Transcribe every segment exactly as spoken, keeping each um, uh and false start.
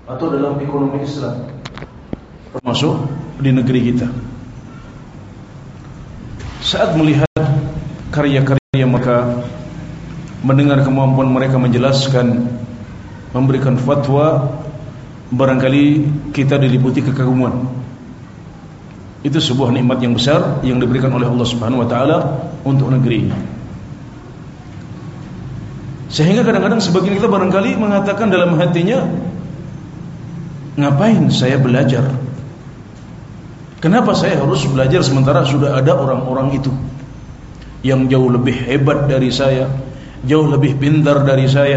atau dalam ekonomi Islam, termasuk di negeri kita. Saat melihat karya-karya mereka, mendengar kemampuan mereka menjelaskan, memberikan fatwa, barangkali kita diliputi kekaguman. Itu sebuah nikmat yang besar yang diberikan oleh Allah Subhanahu wa taala untuk negeri ini. Sehingga kadang-kadang sebagian kita barangkali mengatakan dalam hatinya, ngapain saya belajar? Kenapa saya harus belajar sementara sudah ada orang-orang itu yang jauh lebih hebat dari saya, jauh lebih pintar dari saya?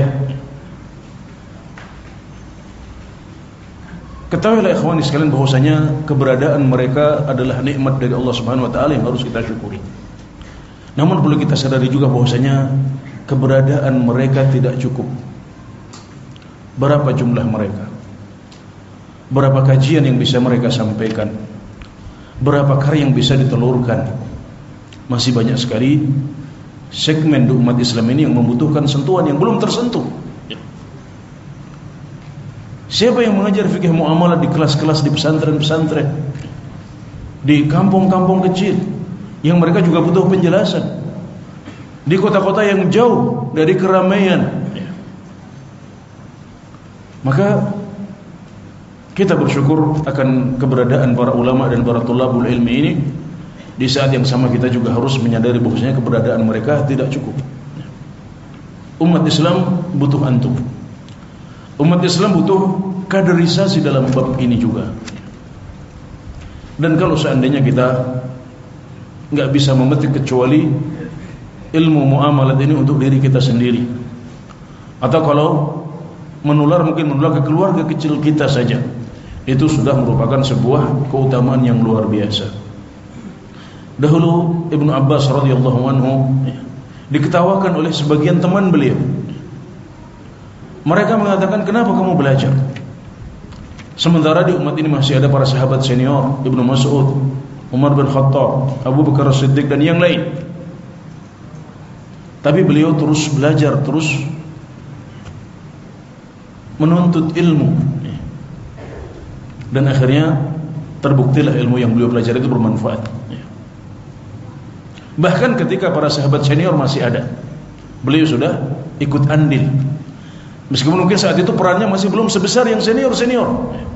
Ketahuilah ikhwani sekalian bahwasanya keberadaan mereka adalah nikmat dari Allah Subhanahu wa taala yang harus kita syukuri. Namun perlu kita sadari juga bahwasanya keberadaan mereka tidak cukup. Berapa jumlah mereka? Berapa kajian yang bisa mereka sampaikan? Berapa karya yang bisa ditelurkan? Masih banyak sekali segmen di umat Islam ini yang membutuhkan sentuhan yang belum tersentuh. Siapa yang mengajar fikih muamalah di kelas-kelas di pesantren-pesantren, di kampung-kampung kecil yang mereka juga butuh penjelasan, di kota-kota yang jauh dari keramaian? Maka kita bersyukur akan keberadaan para ulama dan para thalabul ilmi ini. Di saat yang sama kita juga harus menyadari bahwasanya keberadaan mereka tidak cukup. Umat Islam butuh antum. Umat Islam butuh kaderisasi dalam bab ini juga. Dan kalau seandainya kita nggak bisa memetik kecuali ilmu muamalat ini untuk diri kita sendiri, atau kalau menular mungkin menular ke keluarga kecil kita saja, itu sudah merupakan sebuah keutamaan yang luar biasa. Dahulu Ibnu Abbas radhiyallahu anhu diketawakan oleh sebagian teman beliau. Mereka mengatakan, kenapa kamu belajar? Sementara di umat ini masih ada para sahabat senior, Ibnu Mas'ud, Umar bin Khattab, Abu Bakar As-Siddiq dan yang lain. Tapi beliau terus belajar, terus menuntut ilmu. Dan akhirnya terbuktilah ilmu yang beliau pelajari itu bermanfaat. Bahkan ketika para sahabat senior masih ada, beliau sudah ikut andil. Meskipun mungkin saat itu perannya masih belum sebesar yang senior-senior.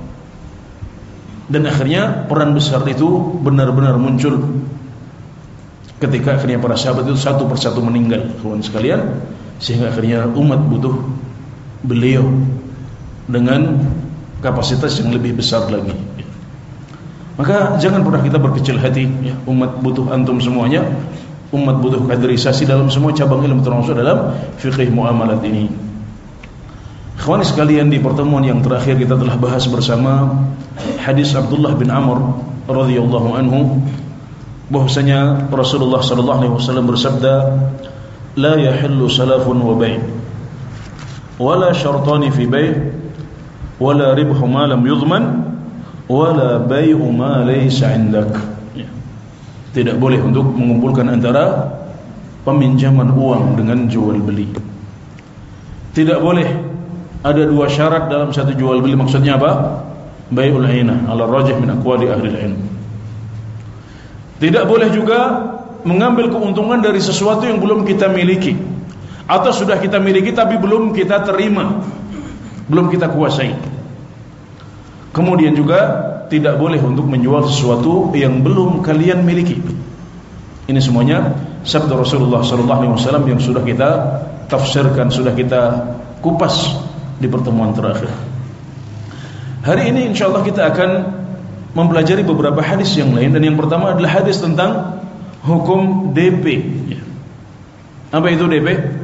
Dan akhirnya peran besar itu benar-benar muncul ketika akhirnya para sahabat itu satu persatu meninggal, kawan sekalian. Sehingga akhirnya umat butuh beliau dengan kapasitas yang lebih besar lagi. Maka jangan pernah kita berkecil hati, ya. Umat butuh antum semuanya. Umat butuh kaderisasi dalam semua cabang ilmu, termasuk dalam fikih muamalat ini. Ikhwani sekalian, di pertemuan yang terakhir kita telah bahas bersama hadis Abdullah bin Amr radhiyallahu anhu, bahwasanya Rasulullah sallallahu alaihi wasallam bersabda, la yahillu salafun wa bai' wala syartani fi bai' wala ribhu ma lam yudman wala bai'u ma laysa 'indak. Tidak boleh untuk mengumpulkan antara peminjaman uang dengan jual beli. Tidak boleh ada dua syarat dalam satu jual beli. Maksudnya apa? Bai'ul 'ainah ala rajih min aqwali ahli ilm. Tidak boleh juga mengambil keuntungan dari sesuatu yang belum kita miliki, atau sudah kita miliki tapi belum kita terima, belum kita kuasai. Kemudian juga tidak boleh untuk menjual sesuatu yang belum kalian miliki. Ini semuanya sabda Rasulullah sallallahu alaihi wasallam yang sudah kita tafsirkan, sudah kita kupas di pertemuan terakhir. Hari ini insyaallah kita akan mempelajari beberapa hadis yang lain, dan yang pertama adalah hadis tentang hukum D P. Apa itu D P?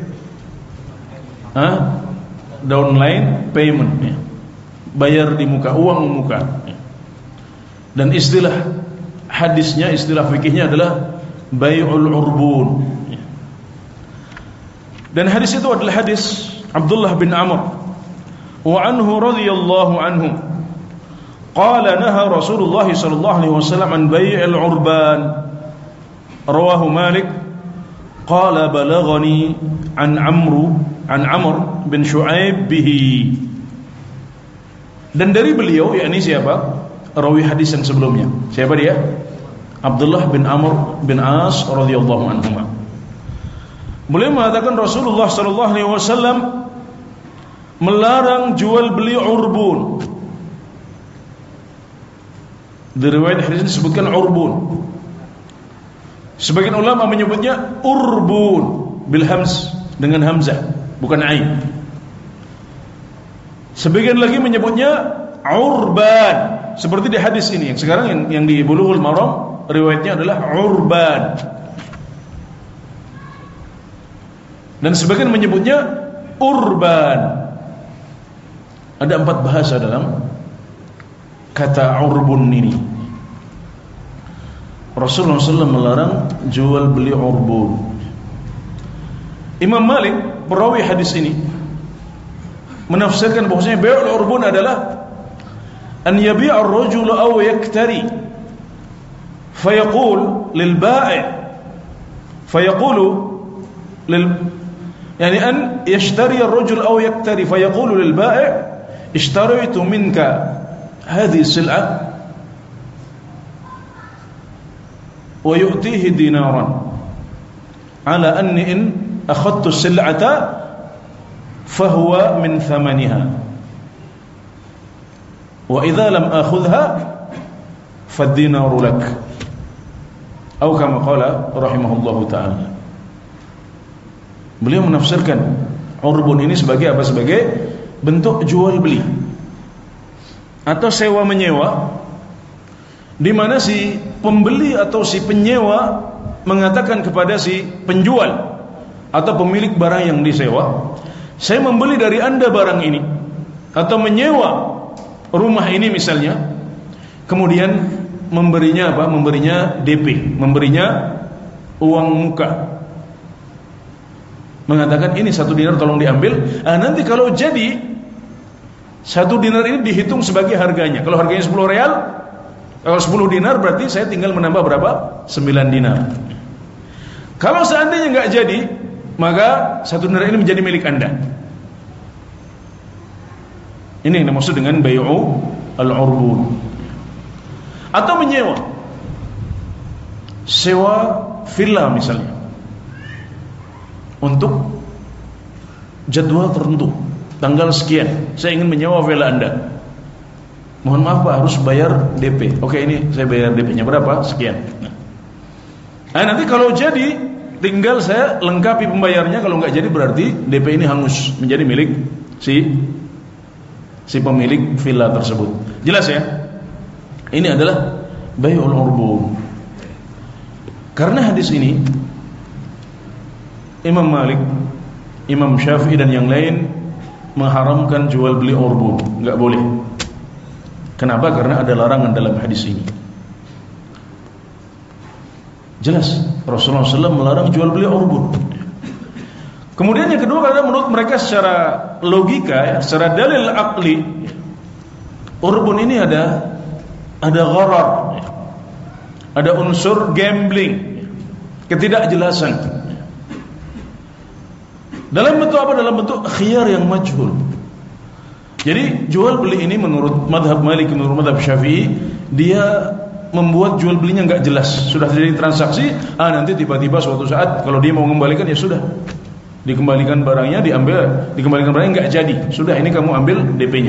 Hah? Downline payment, ya. Bayar di muka, uang muka. Dan istilah hadisnya, istilah fikihnya adalah bai'ul urbun. Dan hadis itu adalah hadis Abdullah bin Amr wa anhu radhiyallahu anhu qala naha Rasulullah sallallahu alaihi wasallam an bai'il urban, rawahu Malik qala balaghani an Amru an Amr bin Shu'aib bihi. Dan dari beliau, yakni siapa? Rawi hadis yang sebelumnya. Siapa dia? Abdullah bin Amr bin As radhiyallahu anhuma. Beliau mengatakan Rasulullah sallallahu alaihi wasallam melarang jual beli urbun. Di riwayat hadis disebutkan urbun. Sebagian ulama menyebutnya urbun bil hamz, dengan hamzah, bukan ain. Sebagian lagi menyebutnya urban, seperti di hadis ini yang sekarang yang, yang di Bulughul Maram riwayatnya adalah urban. Dan sebagian menyebutnya urban. Ada empat bahasa dalam kata urbun ini. Rasulullah shallallahu alaihi wasallam melarang jual beli urbun. Imam Malik, perawi hadis ini, menafsirkan bahwasanya bai'ul urbun adalah an yabi'a ar-rajulu aw yaktari fayaqul lil bai' fayaqulu lil yani an yashtari ar-rajul aw yaktari fayaqulu lil bai' ishtaraytu minka hadhihi sil'a wa yu'tihi dinaran ala anni in akhadtu sil'ata fahuwa min thamaniha wa idza lam akhudha fad-dinaru lak atau kama qala rahimahullahu taala. Beliau menafsirkan urbun ini sebagai apa? Sebagai bentuk jual beli atau sewa menyewa, di mana si pembeli atau si penyewa mengatakan kepada si penjual atau pemilik barang yang disewa, saya membeli dari Anda barang ini atau menyewa rumah ini misalnya, kemudian memberinya apa? Memberinya D P, memberinya uang muka, mengatakan ini satu dinar tolong diambil. Ah, nanti kalau jadi satu dinar ini dihitung sebagai harganya. Kalau harganya sepuluh real, kalau sepuluh dinar berarti saya tinggal menambah berapa? sembilan dinar. Kalau seandainya enggak jadi, maka satu dinar ini menjadi milik Anda. Ini yang dimaksud dengan bai'u al-urbun. Atau menyewa, sewa villa misalnya untuk jadwal tertentu, tanggal sekian saya ingin menyewa villa Anda. Mohon maaf Pak, harus bayar D P. Oke, ini saya bayar D P-nya berapa? Sekian. Nah, nanti kalau jadi tinggal saya lengkapi pembayarnya. Kalau nggak jadi berarti D P ini hangus, menjadi milik si si pemilik villa tersebut. Jelas ya? Ini adalah bai'ul urbun. Karena hadis ini Imam Malik, Imam Syafi'i dan yang lain mengharamkan jual beli urbun, nggak boleh. Kenapa? Karena ada larangan dalam hadis ini. Jelas Rasulullah shallallahu alaihi wasallam melarang jual beli urbun. Kemudian yang kedua adalah menurut mereka secara logika, ya, secara dalil akli, urbun ini ada ada gharar, ada unsur gambling, ketidakjelasan. Dalam bentuk apa? Dalam bentuk khiyar yang majhul. Jadi jual beli ini menurut madhab Malik, menurut madhab Syafi'i, dia membuat jual belinya nggak jelas. Sudah terjadi transaksi, ah nanti tiba-tiba suatu saat kalau dia mau mengembalikan, ya sudah, dikembalikan barangnya, diambil, dikembalikan barangnya nggak jadi. Sudah, ini kamu ambil D P-nya.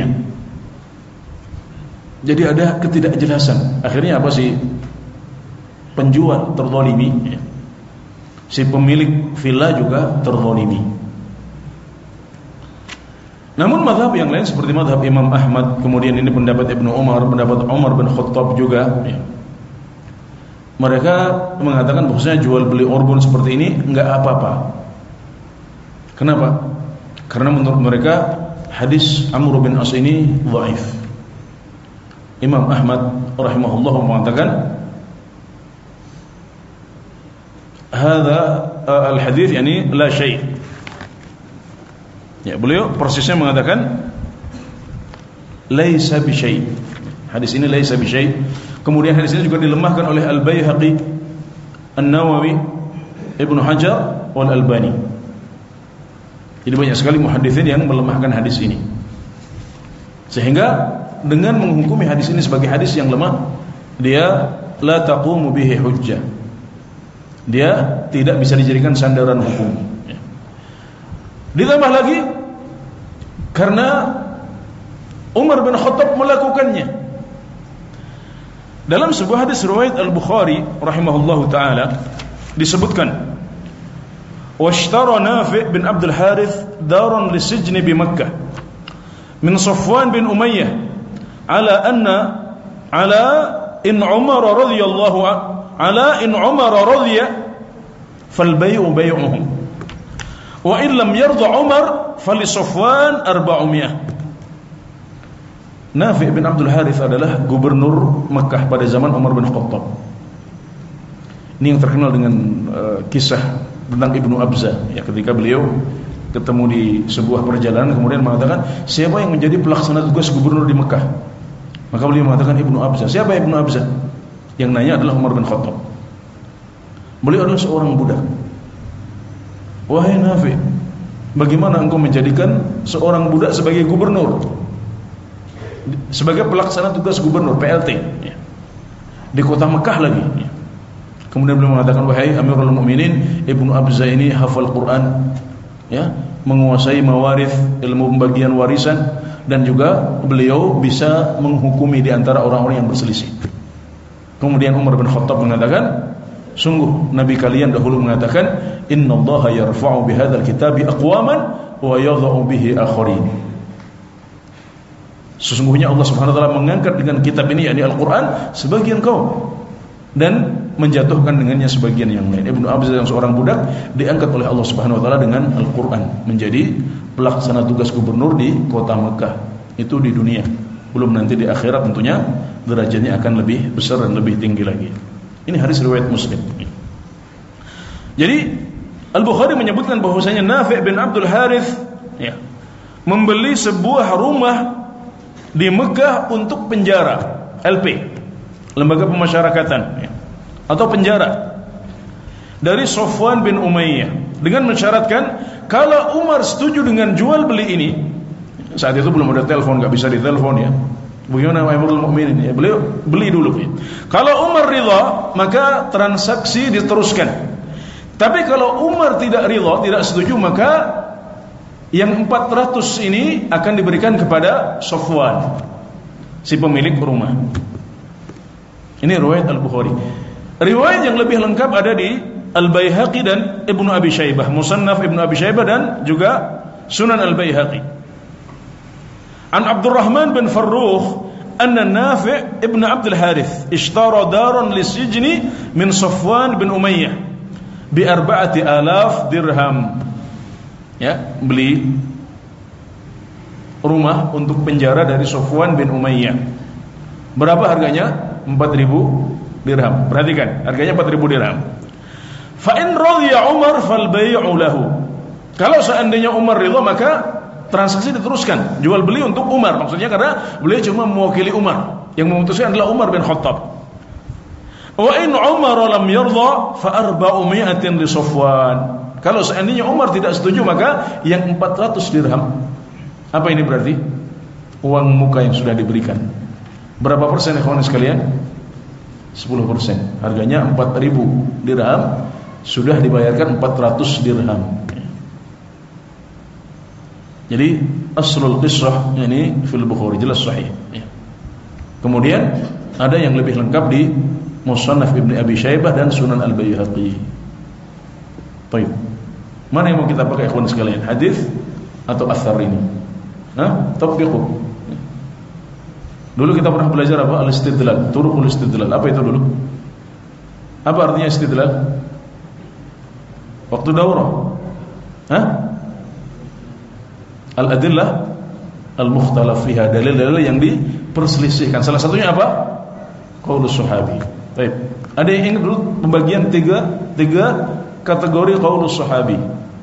Jadi ada ketidakjelasan. Akhirnya apa sih? Penjual terzalimi, si pemilik villa juga terzalimi. Namun mazhab yang lain seperti mazhab Imam Ahmad, kemudian ini pendapat Ibnu Umar, pendapat Umar bin Khattab juga, ya, mereka mengatakan bahwasanya jual beli urbun seperti ini enggak apa-apa. Kenapa? Karena menurut mereka hadis Amr bin As ini dhaif. Imam Ahmad rahimahullah mengatakan hadza al-hadits yani la syai'. Ya, beliau persisnya mengatakan laisa bi syai'. Hadis ini laisa bi syai'. Kemudian hadis ini juga dilemahkan oleh Al-Baihaqi, An-Nawawi, Ibnu Hajar wal Albani. Jadi banyak sekali muhaditsin yang melemahkan hadis ini. Sehingga dengan menghukumi hadis ini sebagai hadis yang lemah, dia la taqumu bihi hujjah. Dia tidak bisa dijadikan sandaran hukum. Ditambah lagi karena Umar bin Khattab melakukannya. Dalam sebuah hadis riwayat Al-Bukhari rahimahullahu taala disebutkan, "Washtara Nafi' bin Abdul Harith daran lisijni bi Makkah min Safwan bin Umayyah ala anna ala in Umar radhiyallahu ala in Umar radhiya fal bay'u bay'uhum wa in lam yarda Umar fali Safwan arba'umiyah." Nafi' bin Abdul Harith adalah gubernur Makkah pada zaman Umar bin Khattab. Ini yang terkenal dengan uh, kisah tentang Ibnu Abza, ya, ketika beliau ketemu di sebuah perjalanan kemudian mengatakan, siapa yang menjadi pelaksana tugas gubernur di Mekah? Maka beliau mengatakan Ibnu Abza. Siapa Ibnu Abza? Yang nanya adalah Umar bin Khattab. Beliau adalah seorang budak. Wahai Nafi', bagaimana engkau menjadikan seorang budak sebagai gubernur, sebagai pelaksana tugas gubernur P L T, ya, di kota Mekah lagi, ya. Kemudian beliau mengatakan, wahai Amirul Mukminin, Ibnu Abza ini hafal Quran, ya, menguasai mawarith, ilmu pembagian warisan, dan juga beliau bisa menghukumi di antara orang-orang yang berselisih. Kemudian Umar bin Khattab mengatakan, sungguh Nabi kalian dahulu mengatakan, innallaha yarfa'u bihadzal kitabi aqwaman wa yadha'u bihi akharin. Sesungguhnya Allah Subhanahu wa taala mengangkat dengan kitab ini, yakni Al-Qur'an, sebagian kaum dan menjatuhkan dengannya sebagian yang lain. Ibnu Abza yang seorang budak diangkat oleh Allah Subhanahu wa taala dengan Al-Qur'an menjadi pelaksana tugas gubernur di kota Mekah. Itu di dunia. Belum nanti di akhirat tentunya derajatnya akan lebih besar dan lebih tinggi lagi. Ini hadis riwayat Muslim. Jadi Al-Bukhari menyebutkan bahwasanya Nafi' bin Abdul Harith, ya, membeli sebuah rumah di Mekah untuk penjara, L P, lembaga pemasyarakatan, ya, atau penjara, dari Safwan bin Umayyah, dengan mensyaratkan kalau Umar setuju dengan jual beli ini. Saat itu belum ada telepon, nggak bisa ditelepon, ya. Bagaimana Amirul Mukminin, ya, beliau beli dulu, ya. Kalau Umar ridha, maka transaksi diteruskan. Tapi kalau Umar tidak ridha, tidak setuju, maka yang empat ratus ini akan diberikan kepada Safwan, si pemilik rumah. Ini riwayat Al-Bukhari. Riwayat yang lebih lengkap ada di Al-Baihaqi dan Ibnu Abi Syaibah, Musannaf Ibnu Abi Syaibah dan juga Sunan Al-Baihaqi. An Abdurrahman bin Farrukh anna Nafi' ibn Abdul Harith ishtara daran lisijni min Safwan bin Umayyah bi arba'ati alaf dirham. Ya, beli rumah untuk penjara dari Safwan bin Umayyah. Berapa harganya? empat ribu dirham. Perhatikan, harganya empat ribu dirham. Fa in radhiya Umar fal bay'u lahu. Kalau seandainya Umar ridha, maka transaksi diteruskan, jual beli untuk Umar. Maksudnya karena beliau cuma mewakili Umar, yang memutuskan adalah Umar bin Khattab. Wa in Umar lam yardha fa arba'umi'atin li Safwan. Kalau seandainya Umar tidak setuju, maka yang empat ratus dirham. Apa ini berarti? Uang muka yang sudah diberikan. Berapa persen ya kawan sekalian? sepuluh persen. Harganya empat ribu dirham, sudah dibayarkan empat ratus dirham. Jadi aslul qissah ini fil Bukhari, jelas sahih. Kemudian ada yang lebih lengkap di Musannaf Ibnu Abi Syaibah dan Sunan Al-Baihaqi. Baik. Mana yang mau kita pakai kawan sekalian? Hadis atau athar ini? Hah? Tatbiqu. Dulu kita pernah belajar apa? Al-istidlal, turuqul istidlal. Apa itu dulu? Apa artinya istidlal? Waktu daurah. Hah? Al-adillah al-mukhtalaf fiha, dalil-dalil yang diperselisihkan. Salah satunya apa? Qaulus sahabi. Baik. Ada yang ingat dulu pembagian tiga tiga kategori qaulus sahabi?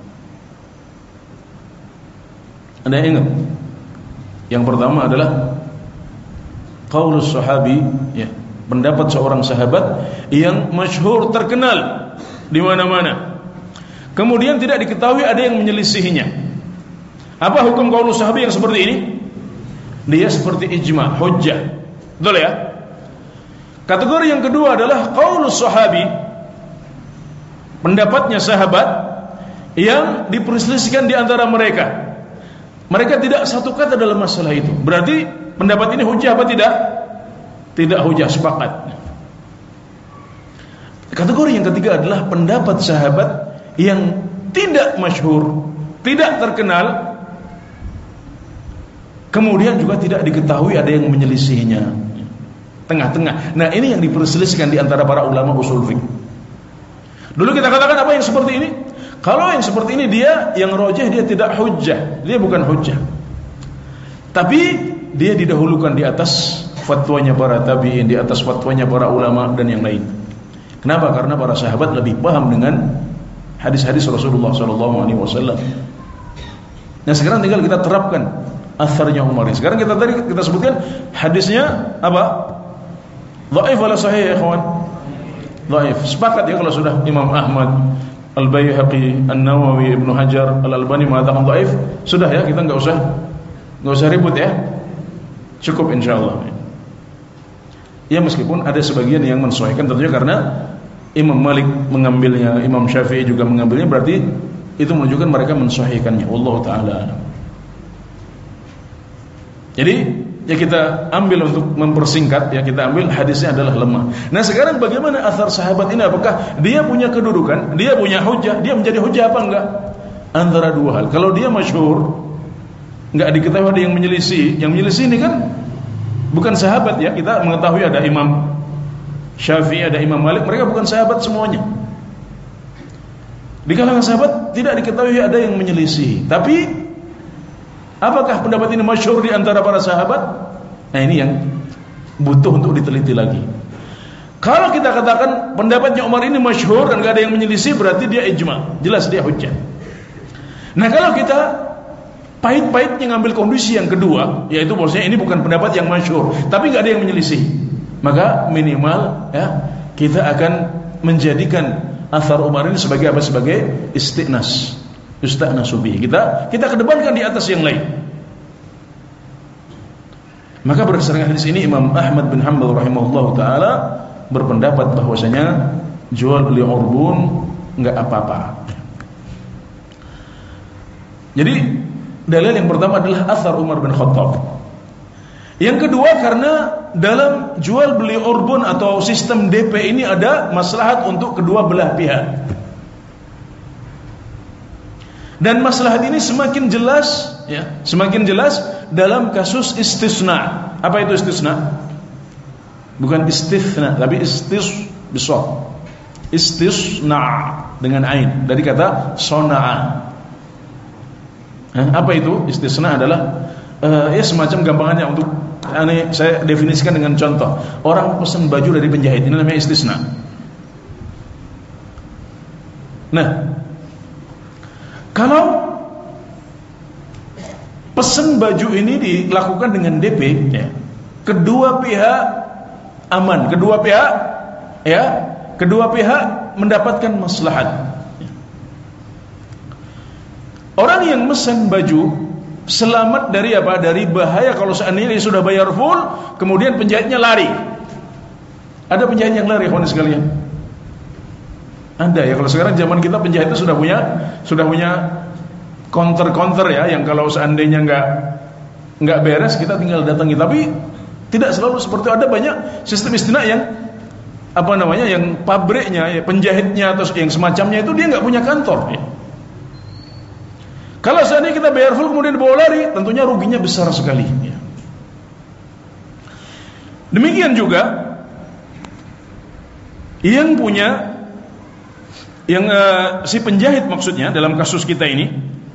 Ada yang ingat? Yang pertama adalah qaulus sahabi, ya, pendapat seorang sahabat yang masyhur, terkenal di mana-mana. Kemudian tidak diketahui ada yang menyelisihinya. Apa hukum qaulus sahabi yang seperti ini? dia seperti ijma, hujjah. Betul ya? Kategori yang kedua adalah qaulus sahabi, pendapatnya sahabat yang diperselisihkan di antara mereka. Mereka tidak satu kata dalam masalah itu. Berarti pendapat ini hujjah apa tidak? Tidak hujjah, sepakat. Kategori yang ketiga adalah pendapat sahabat yang tidak masyhur, tidak terkenal, kemudian juga tidak diketahui ada yang menyelisihinya, tengah-tengah. Nah, ini yang diperselisihkan di antara para ulama usul fiqh. Dulu kita katakan apa yang seperti ini? Kalau yang seperti ini dia yang rojih, dia tidak hujjah, dia bukan hujjah. Tapi dia didahulukan di atas fatwanya para tabi'in, di atas fatwanya para ulama dan yang lain. Kenapa? Karena para sahabat lebih paham dengan hadis-hadis Rasulullah sallallahu alaihi wasallam. Nah, sekarang tinggal kita terapkan atharnya Umar. Sekarang kita tadi kita sebutkan hadisnya apa? Dhaif wala sahih ya ikhwan? Dhaif. Sepakat ya kalau sudah Imam Ahmad, Al-Baihaqi, An-Nawawi, Ibnu Hajar, Al-Albani mengatakan dhaif, sudah ya, kita enggak usah enggak usah ribut ya. Cukup insyaallah. Ya, meskipun ada sebagian yang mensesuaikan tentunya karena Imam Malik mengambilnya, Imam Syafi'i juga mengambilnya, berarti itu menunjukkan mereka mensahihkannya. Wallahu taala. Jadi ya kita ambil untuk mempersingkat, ya kita ambil hadisnya adalah lemah. Nah, sekarang bagaimana athar sahabat ini? Apakah dia punya kedudukan, dia punya hujjah, dia menjadi hujjah apa enggak? Antara dua hal. Kalau dia masyhur, enggak diketahui ada yang menyelisih, yang menyelisih ini kan bukan sahabat ya. Kita mengetahui ada Imam Syafi'i, ada Imam Malik, mereka bukan sahabat semuanya. Di kalangan sahabat tidak diketahui ada yang menyelisih. Tapi apakah pendapat ini masyhur di antara para sahabat? Nah, ini yang butuh untuk diteliti lagi. Kalau kita katakan pendapatnya Umar ini masyhur dan gak ada yang menyelisih, berarti dia ijma, jelas dia hujjah. Nah, kalau kita pahit-pahitnya ngambil kondisi yang kedua, yaitu bahwasanya ini bukan pendapat yang masyhur, tapi gak ada yang menyelisih, maka minimal ya kita akan menjadikan athar Umar ini sebagai apa? Sebagai istiqnas, yusta'nasu bihi. Kita kita kedepankan di atas yang lain. Maka berdasarkan hadis ini Imam Ahmad bin Hanbal rahimahullahu taala berpendapat bahwasanya jual beli urbun enggak apa-apa. Jadi dalil yang pertama adalah athar Umar bin Khattab. Yang kedua, karena dalam jual beli urbun atau sistem D P ini ada maslahat untuk kedua belah pihak. Dan maslahat ini semakin jelas ya, semakin jelas dalam kasus istisna. Apa itu istisna? Bukan istithna, tapi istis bisad. Istisna dengan ain, dari kata sona'a. Nah, apa itu? Istisna adalah uh, ya semacam gampangannya untuk ini saya definisikan dengan contoh. Orang pesan baju dari penjahit, ini namanya istisna. Nah, kalau pesan baju ini dilakukan dengan D P ya, kedua pihak aman, kedua pihak ya, kedua pihak mendapatkan maslahat. Orang yang pesan baju selamat dari apa? Dari bahaya kalau seandainya dia sudah bayar full, kemudian penjahitnya lari. Ada penjahit yang lari, kawan sekalian? Ada ya. Kalau sekarang zaman kita penjahit itu sudah punya sudah punya counter-counter ya, yang kalau seandainya nggak nggak beres kita tinggal datangi. Tapi tidak selalu seperti itu. Ada banyak sistem istina yang apa namanya, yang pabriknya, ya, penjahitnya atau yang semacamnya itu dia nggak punya kantor. Ya. Kalau seandainya kita bayar full kemudian dibawa lari, tentunya ruginya besar sekali. Ya. Demikian juga yang punya, yang uh, si penjahit maksudnya dalam kasus kita ini,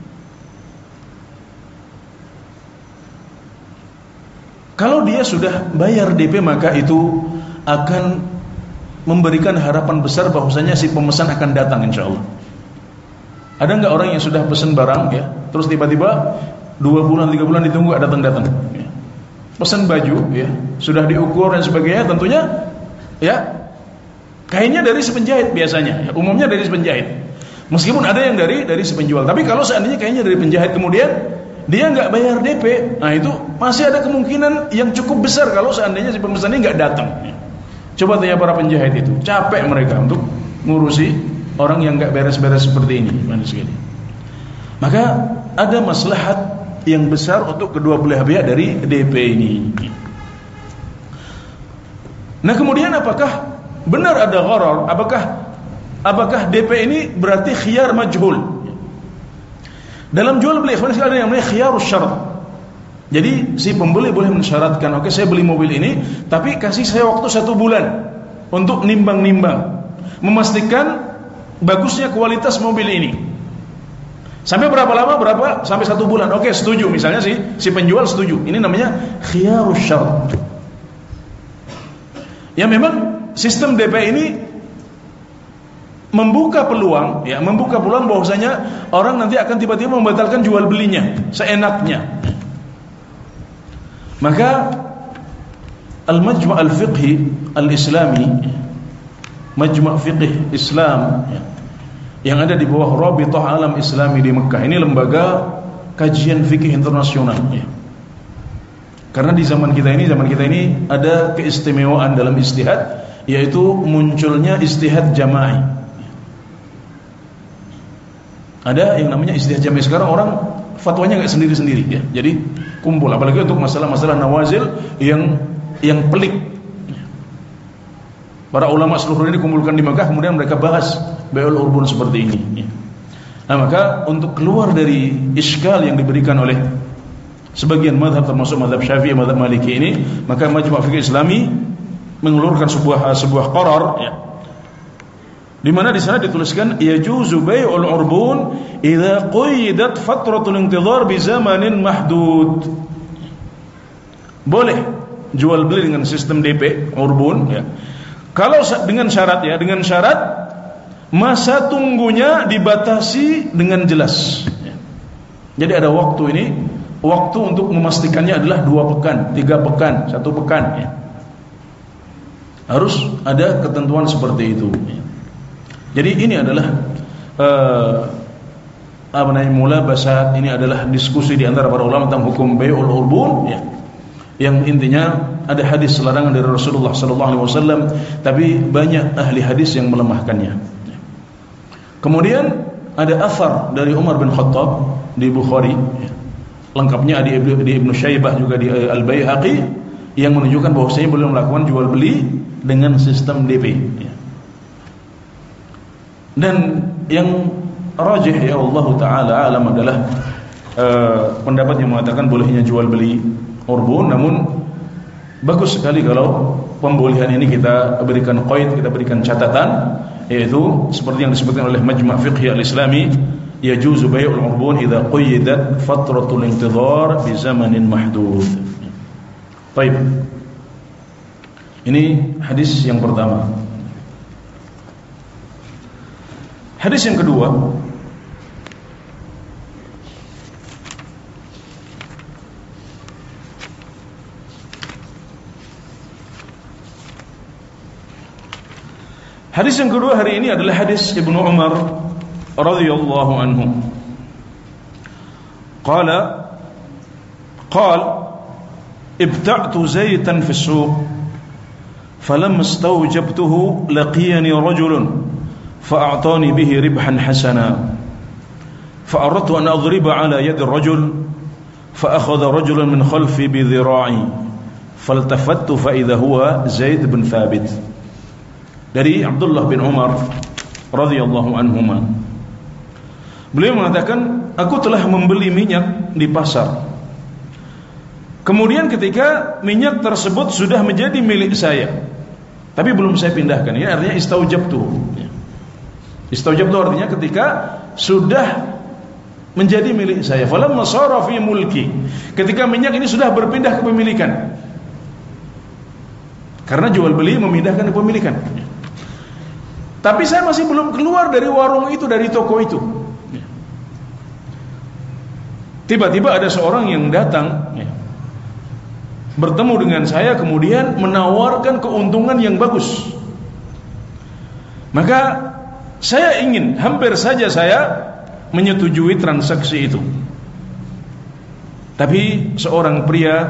kalau dia sudah bayar D P maka itu akan memberikan harapan besar bahwasanya si pemesan akan datang insyaallah. Ada enggak orang yang sudah pesan barang ya, terus tiba-tiba dua bulan, tiga bulan ditunggu ada datang-datang ya. Pesan baju ya, sudah diukur dan sebagainya, tentunya ya kainnya dari si penjahit biasanya ya, umumnya dari si penjahit. Meskipun ada yang dari dari si penjual, tapi kalau seandainya kainnya dari penjahit kemudian dia nggak bayar D P, nah itu masih ada kemungkinan yang cukup besar kalau seandainya si pemesan ini nggak datang. Coba tanya para penjahit itu, capek mereka untuk ngurusi orang yang nggak beres-beres seperti ini. Maka ada maslahat yang besar untuk kedua belah pihak dari D P ini. Nah kemudian apakah benar ada gharar? Apakah apakah D P ini berarti khiyar majhul? Dalam jual beli ikhwan sekalian ada yang namanya khiyarus syarat. Jadi si pembeli boleh mensyaratkan, oke okay, saya beli mobil ini, tapi kasih saya waktu satu bulan untuk nimbang-nimbang, memastikan bagusnya kualitas mobil ini. Sampai berapa lama? Berapa? Sampai satu bulan. Oke, okay, setuju. Misalnya si si penjual setuju. Ini namanya khiyarus syarat. Ya memang sistem D P ini membuka peluang, ya membuka peluang bahwasanya orang nanti akan tiba-tiba membatalkan jual belinya seenaknya. Maka Al-Majma' Al-Fiqhi Al-Islami, Majma' Fiqh Islam yang ada di bawah Rabithah Alam Islami di Mekah, ini lembaga kajian fikih internasional ya. Karena di zaman kita ini, zaman kita ini ada keistimewaan dalam ijtihad, yaitu munculnya ijtihad jama'i. Ada yang namanya ijtihad jama'i. Sekarang orang fatwanya nggak sendiri-sendiri ya. Jadi kumpul, apalagi untuk masalah-masalah nawazil yang yang pelik. Para ulama seluruh ini dikumpulkan di Mekah, kemudian mereka bahas bai'ul urbun seperti ini. Nah, maka untuk keluar dari iskal yang diberikan oleh sebagian mazhab termasuk mazhab Syafi'i, mazhab Maliki ini, maka Majma' Fiqh Islami mengeluarkan sebuah sebuah qarar ya. Di mana di sana dituliskan yajuzu bai'ul urbun idza qayyidat fatratul intidhar bi zamanin mahdud. Boleh jual beli dengan sistem D P urbun ya. Kalau dengan syarat ya, dengan syarat masa tunggunya dibatasi dengan jelas ya. Jadi ada waktu ini, waktu untuk memastikannya adalah dua pekan, tiga pekan, satu pekan ya. Harus ada ketentuan seperti itu ya. Jadi ini adalah uh, apa namanya mulabasat, ini adalah diskusi di antara para ulama tentang hukum bai'ul urbun ya. Yang intinya ada hadis larangan dari Rasulullah sallallahu alaihi wasallam, tapi banyak ahli hadis yang melemahkannya. Kemudian ada athar dari Umar bin Khattab di Bukhari ya. Lengkapnya di Ibnu, di Ibnu Syaibah juga di Al-Baihaqi yang menunjukkan bahwasanya boleh melakukan jual beli dengan sistem D P ya. Dan yang rajih ya Allah Ta'ala alam adalah uh, pendapat yang mengatakan bolehnya jual beli urbun, namun bagus sekali kalau pembolehan ini kita berikan qaid, kita berikan catatan, yaitu seperti yang disebutkan oleh Majma' Fiqh Al-Islami, yajuzu bai'ul urbun idza qayyidat fatratul intidhar bi zamanin mahdud. Baik. Ini hadis yang pertama. Hadis yang kedua, hadis yang kedua hari ini adalah hadis Ibnu Umar radhiyallahu anhu. Qala qala ibta'tu zaytan fi as-suq falamma istawjabtuhu laqiyani rajulun فأعطاني به ربحا حسنا فأردت أن أضرب على يد الرجل فأخذ رجل من خلفي بذراعي فالتفت فإذا هو زيد بن ثابت. Dari Abdullah bin Umar radhiyallahu anhuma, beliau mengatakan, aku telah membeli minyak di pasar. Kemudian ketika minyak tersebut sudah menjadi milik saya, tapi belum saya pindahkan. Ini artinya istaujabtu. Istaujab itu artinya ketika sudah menjadi milik saya. Falamma sara fi mulki, ketika minyak ini sudah berpindah kepemilikan. Karena jual beli memindahkan kepemilikan. Tapi saya masih belum keluar dari warung itu, dari toko itu. Tiba-tiba ada seorang yang datang bertemu dengan saya, kemudian menawarkan keuntungan yang bagus. Maka saya ingin, hampir saja saya menyetujui transaksi itu. Tapi seorang pria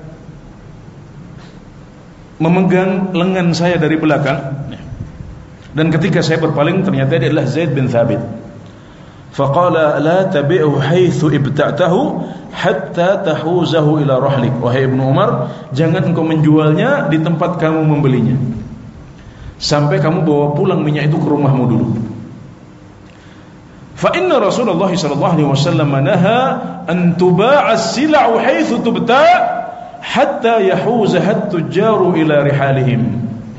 memegang lengan saya dari belakang, dan ketika saya berpaling ternyata dia adalah Zaid bin Thabit. Faqala la tabi'hu haitsu ibta'tahu hatta tahuzahu ila rahlik. Wahai Ibnu Umar, jangan engkau menjualnya di tempat kamu membelinya, sampai kamu bawa pulang minyak itu ke rumahmu dulu. Fa inna Rasulullah sallallahu alaihi wasallam naha an tuba'a as-sila'u haitsu tubta' hatta yahuzaha at-tujjaru ila rihalihim.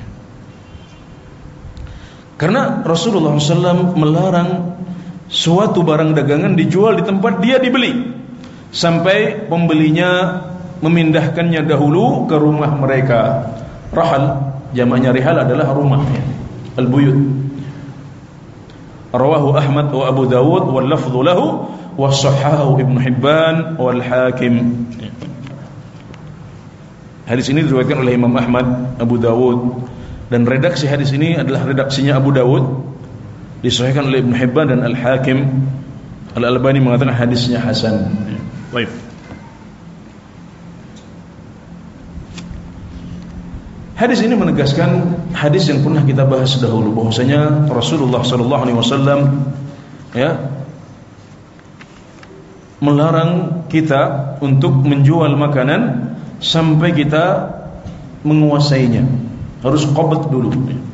Karena Rasulullah sallallahu alaihi wasallam melarang suatu barang dagangan dijual di tempat dia dibeli sampai pembelinya memindahkannya dahulu ke rumah mereka. Rahal, jamaknya rihal adalah rumah, al-buyut. Rawahu Ahmad wa Abu Dawud wal lafdhu lahu wa sahahahu Ibnu Hibban wal Hakim. Hadis ini diriwayatkan oleh Imam Ahmad, Abu Dawud, dan redaksi hadis ini adalah redaksinya Abu Dawud, disahihkan oleh Ibnu Hibban dan Al Hakim. Al Albani mengatakan hadisnya hasan. Baik. Hadis ini menegaskan hadis yang pernah kita bahas dahulu, bahwasanya Rasulullah sallallahu alaihi wasallam ya melarang kita untuk menjual makanan sampai kita menguasainya. Harus qabd dulu.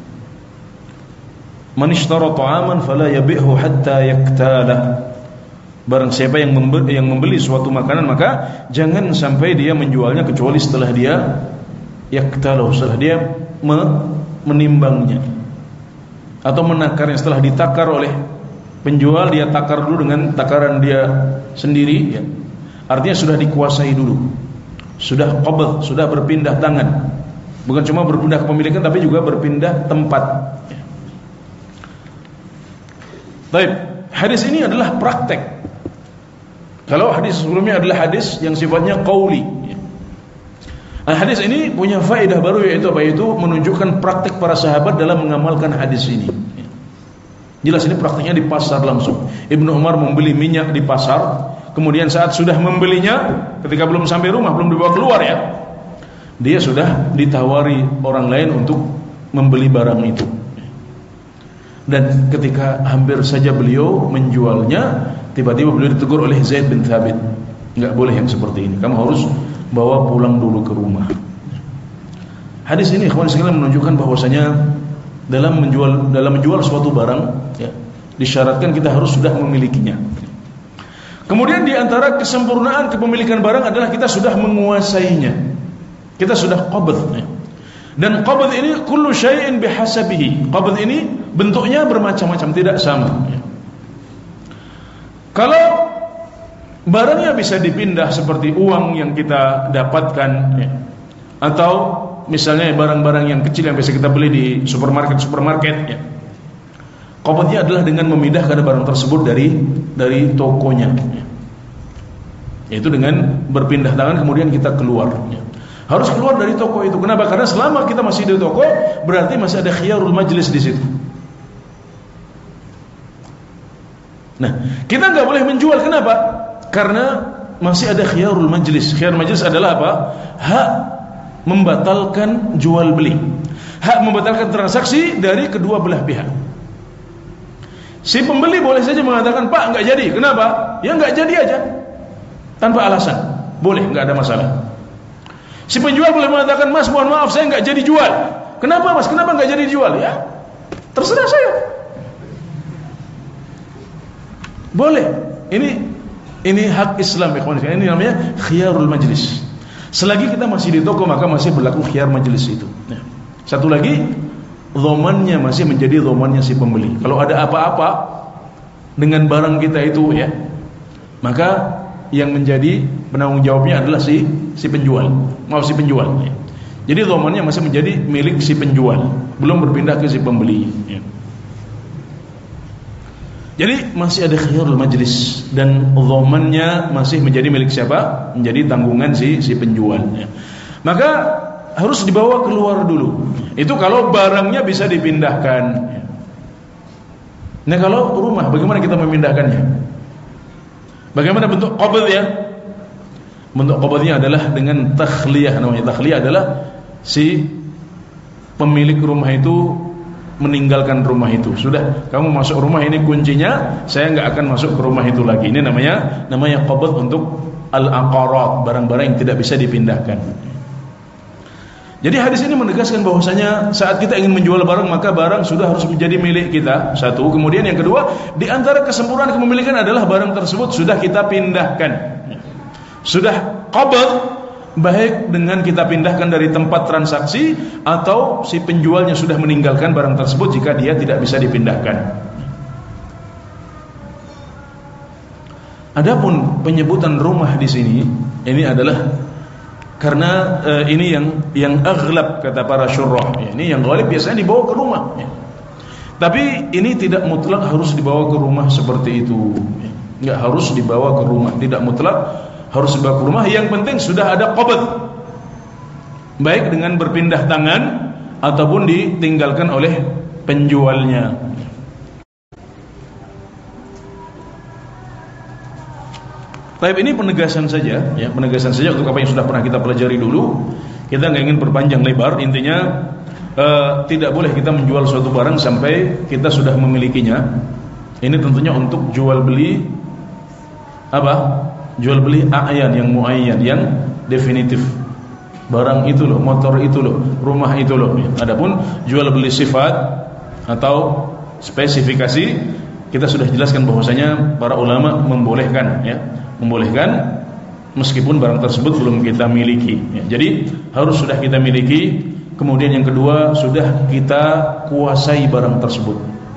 Man ishtara ta'aman fala yabi'hu hatta yaktalah. Barang siapa yang membeli, yang membeli suatu makanan, maka jangan sampai dia menjualnya kecuali setelah dia yaktalah, setelah dia menimbangnya atau menakarnya. Setelah ditakar oleh penjual, dia takar dulu dengan takaran dia sendiri ya. Artinya sudah dikuasai dulu, sudah qabd, sudah berpindah tangan. Bukan cuma berpindah kepemilikan, tapi juga berpindah tempat ya. Baik, hadis ini adalah praktek. Kalau hadis sebelumnya adalah hadis yang sifatnya qauli ya. Nah, hadis ini punya faedah baru, yaitu apa? Yaitu menunjukkan praktek para sahabat dalam mengamalkan hadis ini. Jelas ini prakteknya di pasar langsung. Ibnu Umar membeli minyak di pasar, kemudian saat sudah membelinya, ketika belum sampai rumah, belum dibawa keluar ya, dia sudah ditawari orang lain untuk membeli barang itu. Dan ketika hampir saja beliau menjualnya, tiba-tiba beliau ditegur oleh Zaid bin Thabit, enggak boleh yang seperti ini, kamu harus bawa pulang dulu ke rumah. Hadis ini ikhwan sekalian menunjukkan bahwasanya dalam menjual dalam menjual suatu barang ya, disyaratkan kita harus sudah memilikinya. Kemudian di antara kesempurnaan kepemilikan barang adalah kita sudah menguasainya. Kita sudah qabd ya. Dan qabd ini kullu syai'in bihasabihi. Qabd ini bentuknya bermacam-macam, tidak sama ya. Kalau barangnya bisa dipindah seperti uang yang kita dapatkan ya, atau misalnya barang-barang yang kecil yang biasa kita beli di supermarket-supermarket ya, qabdnya adalah dengan memindahkan barang tersebut dari dari tokonya ya. Yaitu dengan berpindah tangan, kemudian kita keluar ya. Harus keluar dari toko itu. Kenapa? Karena selama kita masih di toko, berarti masih ada khiyarul majlis di situ. Nah, kita nggak boleh menjual. Kenapa? Karena masih ada khiyarul majlis. Khiyarul majlis adalah apa? Hak membatalkan jual beli, hak membatalkan transaksi dari kedua belah pihak. Si pembeli boleh saja mengatakan, Pak, nggak jadi. Kenapa? Ya nggak jadi aja, tanpa alasan. Boleh, nggak ada masalah. Si penjual boleh mengatakan, Mas, mohon maaf, saya nggak jadi jual. Kenapa, Mas? Kenapa nggak jadi jual? Ya, terserah saya. Boleh. Ini ini hak Islam, ikhwan. Ini namanya khiyarul majlis. Selagi kita masih di toko, maka masih berlaku khiyar majlis itu. Nah, satu lagi, dhamannya masih menjadi dhamannya si pembeli. Kalau ada apa-apa dengan barang kita itu ya, maka yang menjadi penanggung jawabnya adalah si si penjual, maaf si penjual ya. Jadi dhamannya masih menjadi milik si penjual, belum berpindah ke si pembeli ya. Jadi masih ada khiyarul majlis, dan dhamannya masih menjadi milik siapa? Menjadi tanggungan si si penjual ya. Maka harus dibawa keluar dulu. Itu kalau barangnya bisa dipindahkan ya. Nah, kalau rumah, bagaimana kita memindahkannya? Bagaimana bentuk qabd ya? Bentuk qabdnya adalah dengan takhliyah. Namanya takhliyah adalah si pemilik rumah itu meninggalkan rumah itu. Sudah, kamu masuk rumah ini kuncinya, saya enggak akan masuk ke rumah itu lagi. Ini namanya namanya qabd untuk al-aqarat, barang-barang yang tidak bisa dipindahkan. Jadi hadis ini menegaskan bahwasanya saat kita ingin menjual barang, maka barang sudah harus menjadi milik kita. Satu, kemudian yang kedua, di antara kesempurnaan kepemilikan adalah barang tersebut sudah kita pindahkan. Sudah qabd, baik dengan kita pindahkan dari tempat transaksi atau si penjualnya sudah meninggalkan barang tersebut jika dia tidak bisa dipindahkan. Adapun penyebutan rumah di sini, ini adalah karena uh, ini yang yang aghlab kata para syurrah. Ya, ini yang ghalib biasanya dibawa ke rumah. Ya. Tapi ini tidak mutlak harus dibawa ke rumah seperti itu. Ya. Enggak harus dibawa ke rumah, tidak mutlak harus dibawa ke rumah. Yang penting sudah ada qabd, baik dengan berpindah tangan ataupun ditinggalkan oleh penjualnya. Tapi ini penegasan saja, ya, penegasan saja untuk apa yang sudah pernah kita pelajari dulu. Kita nggak ingin berpanjang lebar. Intinya uh, tidak boleh kita menjual suatu barang sampai kita sudah memilikinya. Ini tentunya untuk jual beli apa? Jual beli a'yan, yang muayyan, yang definitif. Barang itu loh, motor itu loh, rumah itu loh. Adapun jual beli sifat atau spesifikasi, kita sudah jelaskan bahwasanya para ulama membolehkan, ya, membolehkan meskipun barang tersebut belum kita miliki. Ya, jadi harus sudah kita miliki. Kemudian yang kedua, sudah kita kuasai barang tersebut.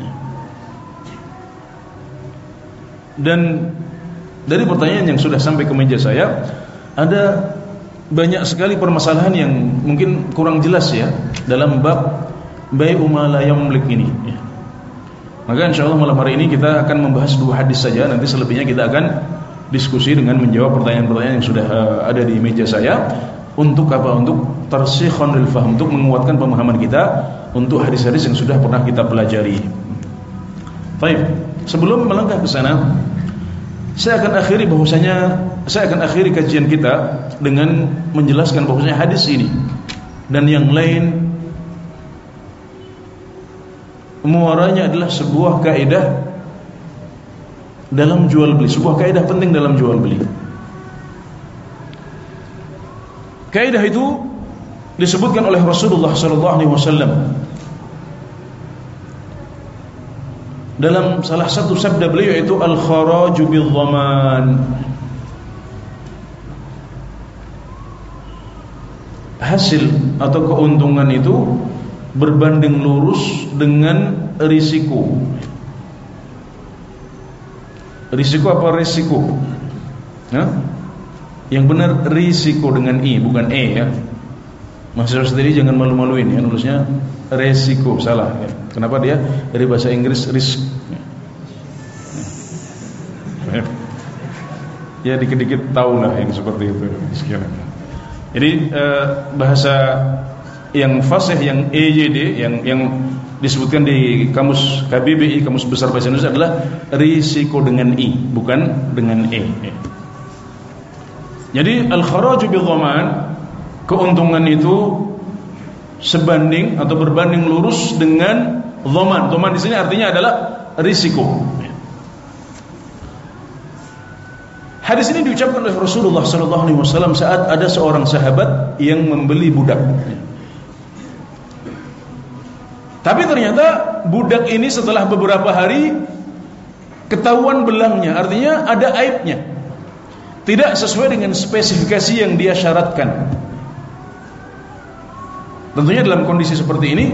Dan dari pertanyaan yang sudah sampai ke meja saya, ada banyak sekali permasalahan yang mungkin kurang jelas ya dalam bab bai'u ma la yamlik ini. Ya. Maka insyaallah malam hari ini kita akan membahas dua hadis saja. Nanti selebihnya kita akan diskusi dengan menjawab pertanyaan-pertanyaan yang sudah uh, ada di meja saya. Untuk apa? Untuk tarsikhun lil fahm, untuk menguatkan pemahaman kita untuk hadis-hadis yang sudah pernah kita pelajari. Baik, sebelum melangkah ke sana, saya akan akhiri bahwasanya saya akan akhiri kajian kita dengan menjelaskan bahwasanya hadis ini dan yang lain muaranya adalah sebuah kaidah dalam jual beli, sebuah kaidah penting dalam jual beli. Kaidah itu disebutkan oleh Rasulullah sallallahu alaihi wasallam dalam salah satu sabda beliau, yaitu al-kharaju bil-dhaman. Hasil atau keuntungan itu berbanding lurus dengan risiko. Risiko apa risiko? Nah, yang benar risiko dengan i, bukan e ya. Maksudnya sendiri jangan malu-maluin ya, nulisnya resiko, salah ya. Kenapa dia dari bahasa Inggris risk? Ya dikit-dikit tahulah yang seperti itu. Jadi eh, bahasa yang fasih, yang E Y D, yang yang disebutkan di kamus K B B I, kamus besar bahasa Indonesia, adalah risiko dengan i, bukan dengan e. Jadi al-kharaju bil-dhaman, keuntungan itu sebanding atau berbanding lurus dengan dhaman. Dhaman di sini artinya adalah risiko. Hadis ini diucapkan oleh Rasulullah sallallahu alaihi wasallam saat ada seorang sahabat yang membeli budak. Tapi ternyata budak ini setelah beberapa hari ketahuan belangnya, artinya ada aibnya, tidak sesuai dengan spesifikasi yang dia syaratkan. Tentunya dalam kondisi seperti ini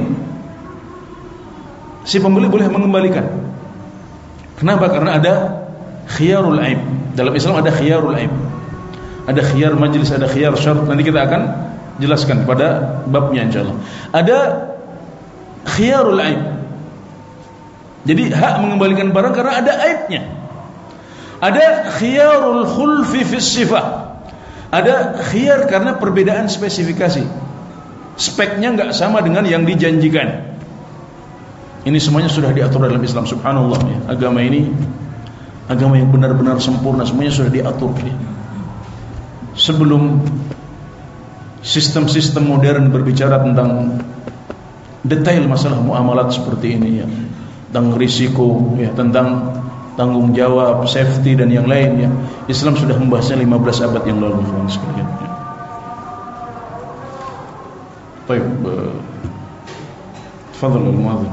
si pembeli boleh mengembalikan. Kenapa? Karena ada khiyarul aib. Dalam Islam ada khiyarul aib, ada khiyar majlis, ada khiyar syarat. Nanti kita akan jelaskan pada babnya insyaallah. Ada khiyarul aib, jadi hak mengembalikan barang karena ada aibnya. Ada khiyarul khulfi fis sifah, ada khiyar karena perbedaan spesifikasi, speknya enggak sama dengan yang dijanjikan. Ini semuanya sudah diatur dalam Islam, subhanallah ya. Agama ini agama yang benar-benar sempurna, semuanya sudah diatur ya. sebelum sistem-sistem modern berbicara tentang detail masalah muamalat seperti ini ya, tentang risiko ya, tentang tanggung jawab, safety dan yang lain ya, Islam sudah membahasnya lima belas abad yang lalu sekalian ya. Baik, tafadhal al-muadzin.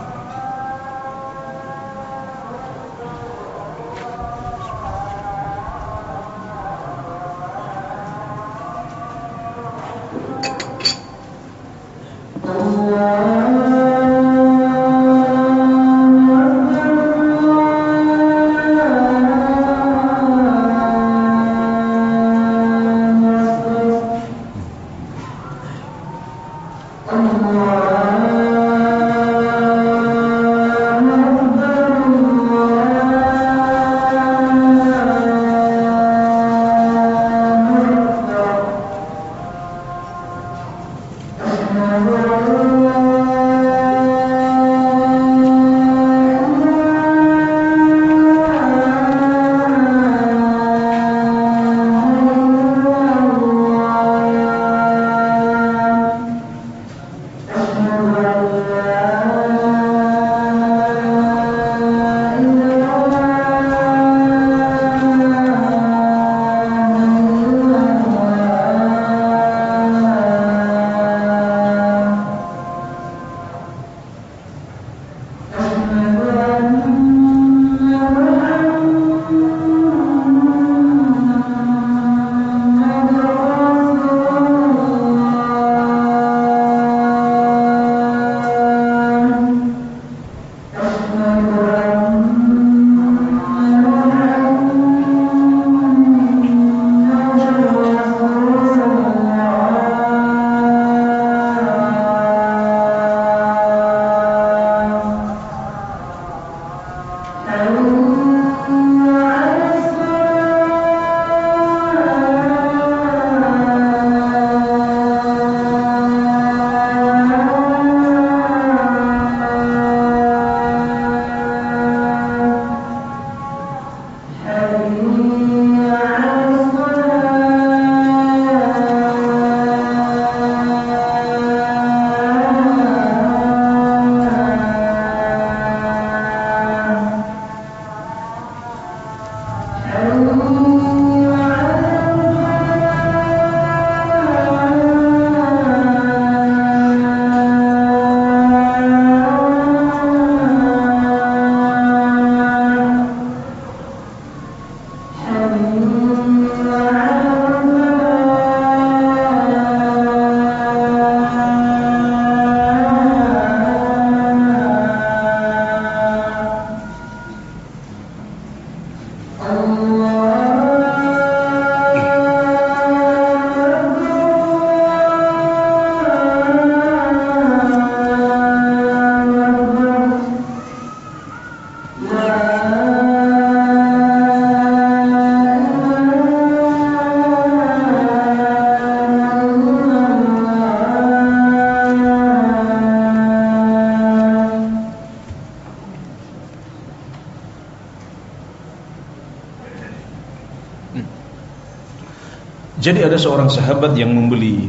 Jadi ada seorang sahabat yang membeli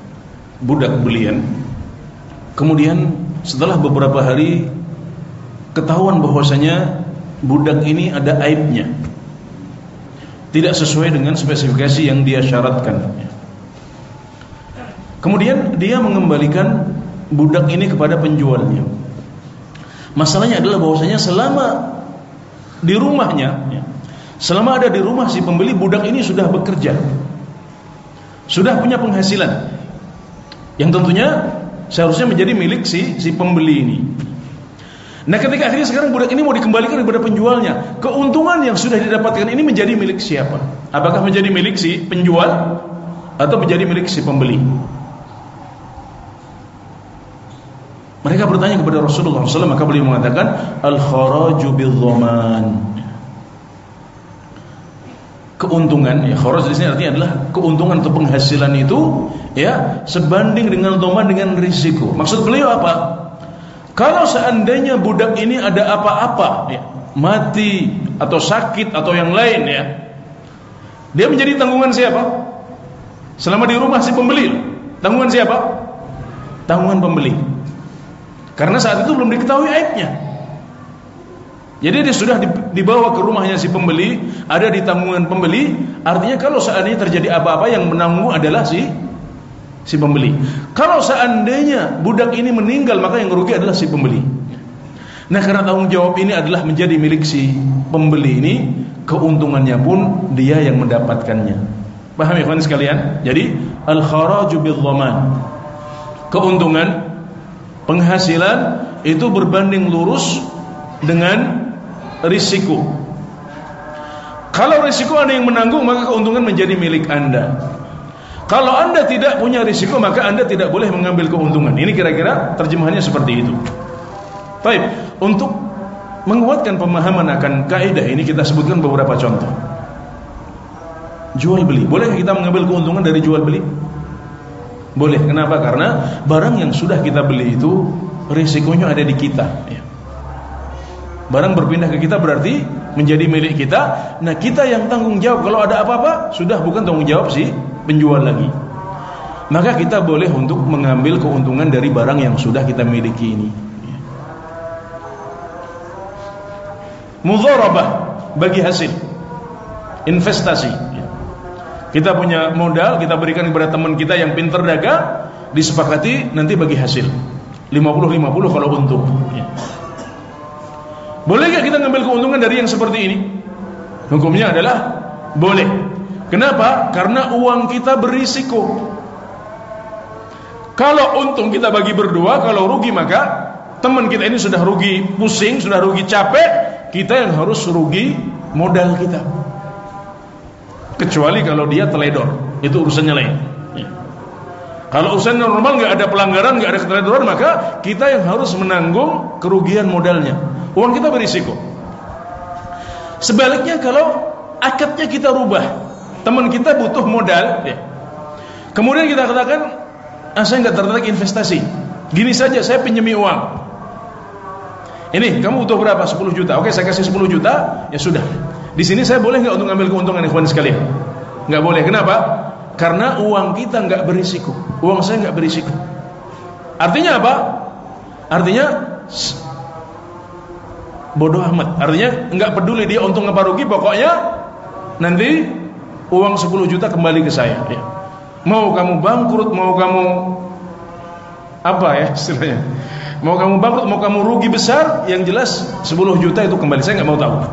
budak belian. Kemudian setelah beberapa hari ketahuan bahwasanya budak ini ada aibnya, tidak sesuai dengan spesifikasi yang dia syaratkan. Kemudian dia mengembalikan budak ini kepada penjualnya. Masalahnya adalah bahwasanya selama di rumahnya, selama ada di rumah si pembeli, budak ini sudah bekerja, sudah punya penghasilan yang tentunya seharusnya menjadi milik si si pembeli ini. Nah, ketika akhirnya sekarang budak ini mau dikembalikan kepada penjualnya, keuntungan yang sudah didapatkan ini menjadi milik siapa? Apakah menjadi milik si penjual atau menjadi milik si pembeli? Mereka bertanya kepada Rasulullah shallallahu alaihi wasallam, maka beliau mengatakan al-kharaju bil-dhaman. Keuntungan, ya, kharaj di sini artinya adalah keuntungan atau penghasilan itu ya sebanding dengan dhaman, dengan risiko. Maksud beliau apa? Kalau seandainya budak ini ada apa-apa, ya, mati atau sakit atau yang lain, ya, dia menjadi tanggungan siapa? Selama di rumah si pembeli, tanggungan siapa? Tanggungan pembeli. Karena saat itu belum diketahui aibnya. Jadi dia sudah dibawa ke rumahnya si pembeli, ada di tanggungan pembeli. Artinya kalau seandainya terjadi apa-apa, yang menanggung adalah si si pembeli. Kalau seandainya budak ini meninggal, maka yang rugi adalah si pembeli. Nah, karena tanggung jawab ini adalah menjadi milik si pembeli ini, keuntungannya pun dia yang mendapatkannya. Paham ya kawan sekalian? Jadi al-kharaju bil-dhaman, keuntungan, penghasilan itu berbanding lurus dengan risiko. Kalau risiko Anda yang menanggung, maka keuntungan menjadi milik Anda. Kalau Anda tidak punya risiko, maka Anda tidak boleh mengambil keuntungan. Ini kira-kira terjemahannya seperti itu. Baik, untuk menguatkan pemahaman akan kaidah ini, kita sebutkan beberapa contoh. Jual beli, boleh kita mengambil keuntungan dari jual beli? Boleh. Kenapa? Karena barang yang sudah kita beli itu risikonya ada di kita, ya. Barang berpindah ke kita berarti menjadi milik kita. Nah, kita yang tanggung jawab. Kalau ada apa-apa, sudah bukan tanggung jawab si penjual lagi. Maka kita boleh untuk mengambil keuntungan dari barang yang sudah kita miliki ini. Mudharabah, bagi hasil, investasi. Kita punya modal, kita berikan kepada teman kita yang pintar dagang, disepakati nanti bagi hasil lima puluh lima puluh kalau untung. Boleh gak kita ngambil keuntungan dari yang seperti ini? Hukumnya adalah boleh. Kenapa? Karena uang kita berisiko. Kalau untung kita bagi berdua, kalau rugi maka teman kita ini sudah rugi pusing, sudah rugi capek, kita yang harus rugi modal kita. Kecuali kalau dia teledor, itu urusannya lain. Ya. Kalau urusan normal, nggak ada pelanggaran, nggak ada keteledoran, maka kita yang harus menanggung kerugian modalnya. Uang kita berisiko. Sebaliknya kalau akadnya kita rubah, teman kita butuh modal, ya. Kemudian kita katakan, ah, saya nggak tertarik investasi. Gini saja, saya pinjami uang. Ini kamu butuh berapa? sepuluh juta. Oke, saya kasih sepuluh juta, ya sudah. Di sini saya boleh nggak untuk ngambil keuntungan, ikhwan sekalian? Nggak boleh. Kenapa? Karena uang kita nggak berisiko. Uang saya nggak berisiko. Artinya apa? Artinya bodoh amat. Artinya nggak peduli dia untung apa rugi, pokoknya nanti uang sepuluh juta kembali ke saya. Ya. Mau kamu bangkrut, mau kamu apa ya istilahnya? Mau kamu bangkrut, mau kamu rugi besar, yang jelas sepuluh juta itu kembali. Saya nggak mau tahu.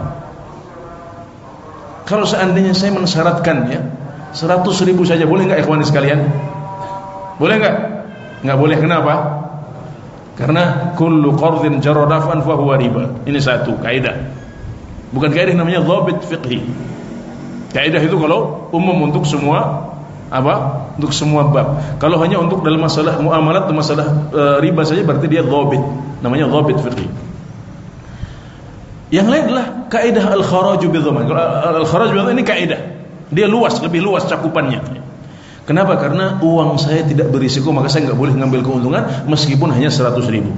Kalau seandainya saya mensyaratkan ya seratus ribu saja, boleh nggak ikhwan sekalian? Boleh nggak? Nggak boleh. Kenapa? Karena kullu qardhin jarra naf'an fa huwa riba. Ini satu kaidah. Bukan kaidah namanya dhabit fiqhi. Kaidah itu kalau umum untuk semua apa? Untuk semua bab. Kalau hanya untuk dalam masalah muamalat atau masalah e, riba saja, berarti dia dhabit. Namanya dhabit fiqhi. Yang lain adalah kaidah al-kharaju bil-dhaman. Al-kharaju bil-dhaman ini kaidah. Dia luas, lebih luas cakupannya. Kenapa? Karena uang saya tidak berisiko, maka saya nggak boleh ngambil keuntungan meskipun hanya seratus ribu.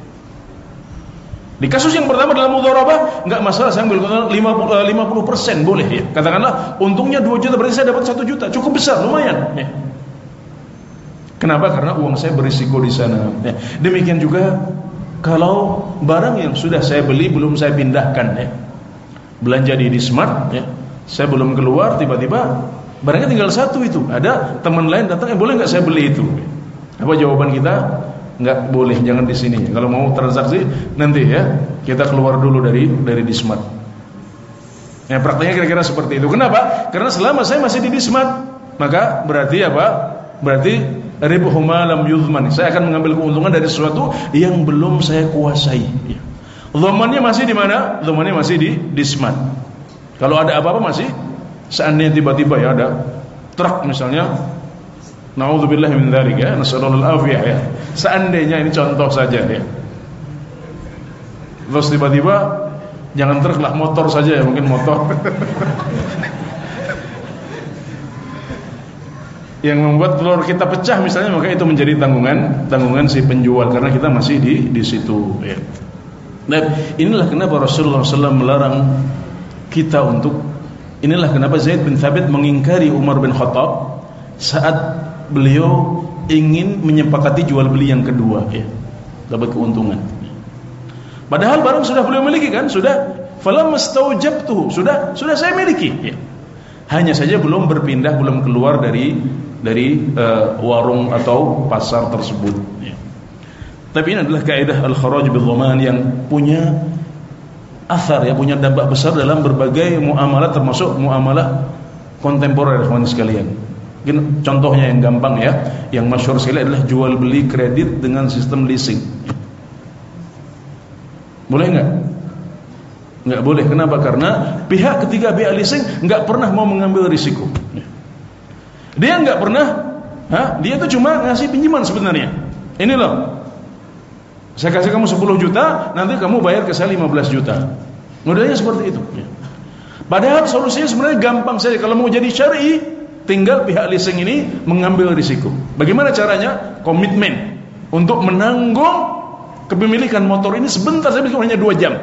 Di kasus yang pertama dalam mudharabah, nggak masalah saya ambil keuntungan lima puluh persen, boleh ya. Katakanlah untungnya dua juta, berarti saya dapat satu juta, cukup besar, lumayan ya. Kenapa? Karena uang saya berisiko di sana ya. Demikian juga kalau barang yang sudah saya beli belum saya pindahkan ya. Belanja di Dismart ya. Saya belum keluar, tiba-tiba barangnya tinggal satu itu. Ada teman lain datang, eh boleh nggak saya beli itu? Apa jawaban kita? Nggak boleh, jangan di sini. Kalau mau transaksi nanti ya, kita keluar dulu dari dari Dismart. Ya, prakteknya kira-kira seperti itu. Kenapa? Karena selama saya masih di Dismart, maka berarti apa? Berarti ribhu ma lam yuzman. Saya akan mengambil keuntungan dari sesuatu yang belum saya kuasai. Dhamannya masih di mana? Dhamannya masih di Dismart. Kalau ada apa-apa masih, seandainya tiba-tiba ya ada truk misalnya, naudzubillah min dzalik ya, nasallallahu al-afiyah ya. Seandainya ini contoh saja ya. Terus tiba-tiba jangan truk lah, motor saja ya, mungkin motor. Yang membuat telur kita pecah misalnya, maka itu menjadi tanggungan tanggungan si penjual karena kita masih di di situ ya. Nah, inilah kenapa Rasulullah shallallahu alaihi wasallam melarang kita untuk, inilah kenapa Zaid bin Thabit mengingkari Umar bin Khattab saat beliau ingin menyepakati jual beli yang kedua, ya, dapat keuntungan. Padahal barang sudah beliau miliki kan, sudah falammastaujabtuhu, sudah sudah saya miliki, ya. Hanya saja belum berpindah, belum keluar dari dari uh, warung atau pasar tersebut, ya. Tapi ini adalah kaidah al-kharaj bil dhaman yang punya athar, ya, punya dampak besar dalam berbagai muamalah, termasuk muamalah kontemporer, kawan sekalian. Mungkin contohnya yang gampang, ya, yang masyhur sekali adalah jual beli kredit dengan sistem leasing. Boleh enggak? Enggak boleh. Kenapa? Karena pihak ketiga, pihak leasing, enggak pernah mau mengambil risiko. Dia enggak pernah, ha? Dia itu cuma ngasih pinjaman sebenarnya. Ini loh, saya kasih kamu sepuluh juta, nanti kamu bayar ke saya lima belas juta. Modelnya seperti itu. Padahal solusinya sebenarnya gampang saja. Kalau mau jadi syar'i, tinggal pihak leasing ini mengambil risiko. Bagaimana caranya? Komitmen untuk menanggung kepemilikan motor ini sebentar, saya bikin hanya dua jam.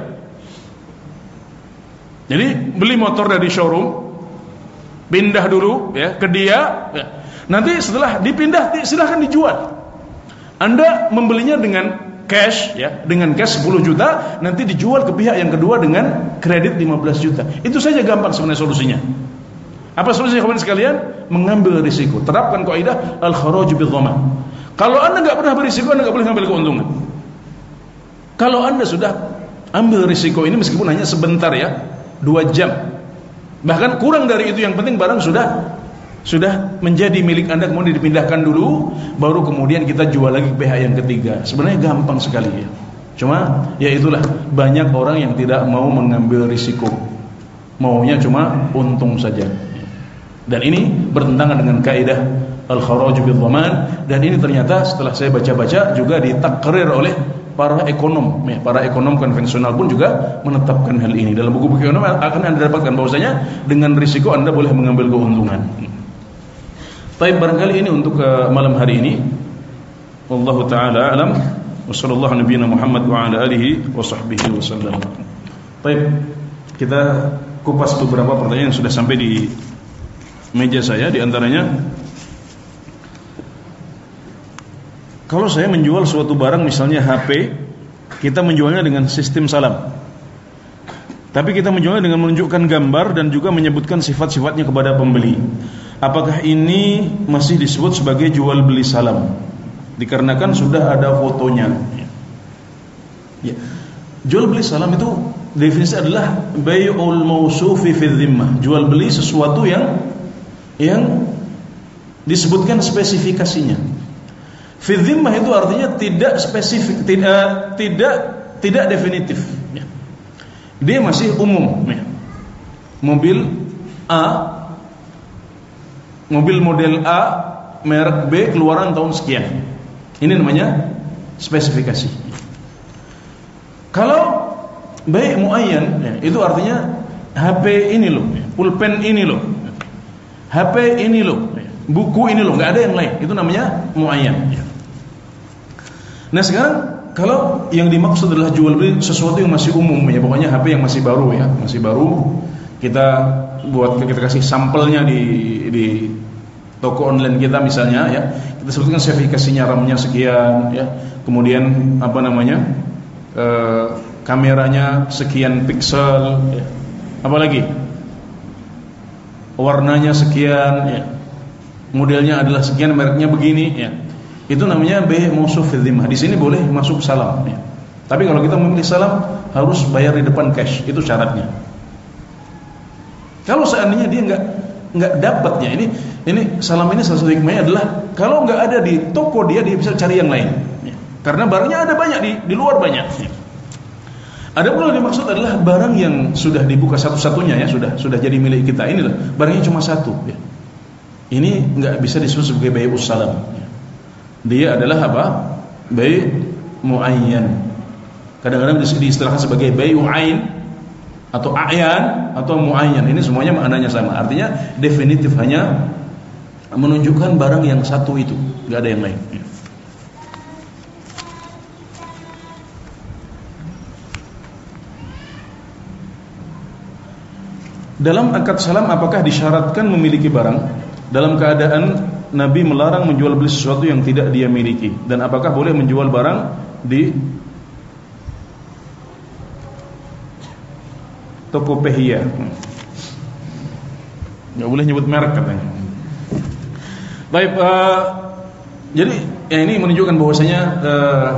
Jadi beli motor dari showroom, pindah dulu, ya, ke dia, ya. Nanti setelah dipindah silahkan dijual. Anda membelinya dengan cash, ya, dengan cash sepuluh juta, nanti dijual ke pihak yang kedua dengan kredit lima belas juta. Itu saja gampang sebenarnya solusinya. Apa solusinya kawan sekalian? Mengambil risiko. Terapkan kaidah al-kharaj bil dhaman. Kalau Anda enggak pernah berisiko, Anda enggak boleh ngambil keuntungan. Kalau Anda sudah ambil risiko ini meskipun hanya sebentar, ya, dua jam, bahkan kurang dari itu, yang penting barang sudah sudah menjadi milik Anda, kemudian dipindahkan dulu, baru kemudian kita jual lagi ke pihak yang ketiga. Sebenarnya gampang sekali, ya. Cuma ya itulah, banyak orang yang tidak mau mengambil risiko, maunya cuma untung saja. Dan ini bertentangan dengan kaidah al-kharaj bil dhaman. Dan ini ternyata setelah saya baca-baca juga ditakrir oleh para ekonom, ya, para ekonom konvensional pun juga menetapkan hal ini. Dalam buku-buku ekonom akan Anda dapatkan bahwasanya dengan risiko Anda boleh mengambil keuntungan. Baik, barangkali ini untuk uh, malam hari ini. Wallahu taala alam. Wa sallallahu nabiyana Muhammad wa ala alihi wa sahbihi wasallam. Baik, kita kupas beberapa pertanyaan yang sudah sampai di meja saya. Di antaranya, kalau saya menjual suatu barang, misalnya H P, kita menjualnya dengan sistem salam, tapi kita menjualnya dengan menunjukkan gambar dan juga menyebutkan sifat-sifatnya kepada pembeli. Apakah ini masih disebut sebagai jual beli salam? Dikarenakan sudah ada fotonya. Ya. Jual beli salam itu definisi adalah bai'ul mausufi fi dhimmah, jual beli sesuatu yang yang disebutkan spesifikasinya. Fi dhimmah itu artinya tidak spesifik, tidak tidak tidak definitif, ya. Dia masih umum, ya. Mobil A, mobil model A, merek B, keluaran tahun sekian. Ini namanya spesifikasi. Kalau bai' muayyan, ya, itu artinya H P ini loh, pulpen ini loh, H P ini loh, buku ini loh, nggak ada yang lain. Itu namanya muayyan, ya. Nah sekarang kalau yang dimaksud adalah jual beli sesuatu yang masih umum, ya, pokoknya H P yang masih baru, ya, masih baru, kita buat kita kasih sampelnya di di toko online kita misalnya, ya, kita sebutkan spesifikasinya, RAM-nya sekian, ya, kemudian apa namanya, e, kameranya sekian piksel, ya, apalagi warnanya sekian, ya, modelnya adalah sekian, mereknya begini, ya. Itu namanya bai' mausuf fi dhimmah. Di sini boleh masuk salam, ya. Tapi kalau kita memilih salam harus bayar di depan cash, itu syaratnya. Kalau seandainya dia nggak nggak dapatnya, ini ini salam ini salah satu hikmahnya adalah kalau nggak ada di toko dia dia bisa cari yang lain, ya. Karena barangnya ada banyak di di luar banyak, ya. Ada pula yang dimaksud adalah barang yang sudah dibuka satu-satunya, ya, sudah sudah jadi milik kita. Inilah barangnya cuma satu, ya. Ini nggak bisa disebut sebagai bai'us salam, ya. Dia adalah apa? Bai' muayyan. Kadang-kadang diistilahkan sebagai bai'u ain atau a'yan atau muayyan. Ini semuanya maknanya sama. Artinya definitif, hanya menunjukkan barang yang satu itu, enggak ada yang lain. Dalam akad salam apakah disyaratkan memiliki barang? Dalam keadaan Nabi melarang menjual beli sesuatu yang tidak dia miliki? Dan apakah boleh menjual barang di Tokopedia? Nggak boleh nyebut merek katanya. Baik, uh, jadi ya ini menunjukkan bahwasanya uh,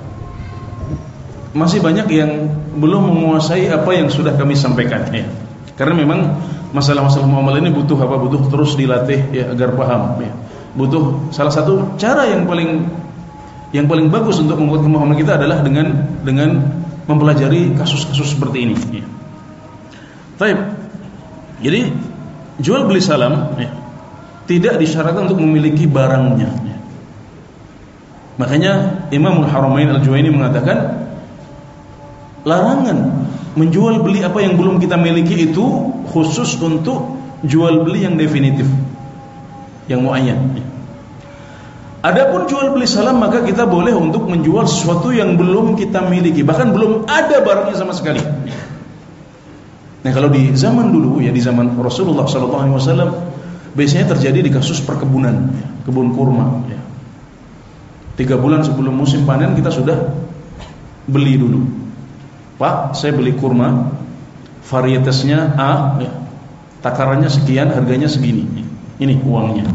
masih banyak yang belum menguasai apa yang sudah kami sampaikan ya. Karena memang masalah-masalah muamalah ini butuh apa? Butuh terus dilatih ya agar paham ya. Butuh salah satu cara yang paling yang paling bagus untuk membuat pemahaman kita adalah dengan dengan mempelajari kasus-kasus seperti ini ya. Baik. Jadi jual beli salam ya, tidak disyaratkan untuk memiliki barangnya ya. Makanya Imamul Haramain Al-Juwaini mengatakan larangan menjual beli apa yang belum kita miliki itu khusus untuk jual beli yang definitif, yang muayyan ya. Adapun jual beli salam maka kita boleh untuk menjual sesuatu yang belum kita miliki, bahkan belum ada barangnya sama sekali. Nah, kalau di zaman dulu ya, di zaman Rasulullah sallallahu alaihi wasallam biasanya terjadi di kasus perkebunan ya, kebun kurma ya. Tiga bulan sebelum musim panen kita sudah beli dulu. Pak, saya beli kurma, varietasnya A ya, takarannya sekian, harganya segini. Ini uangnya.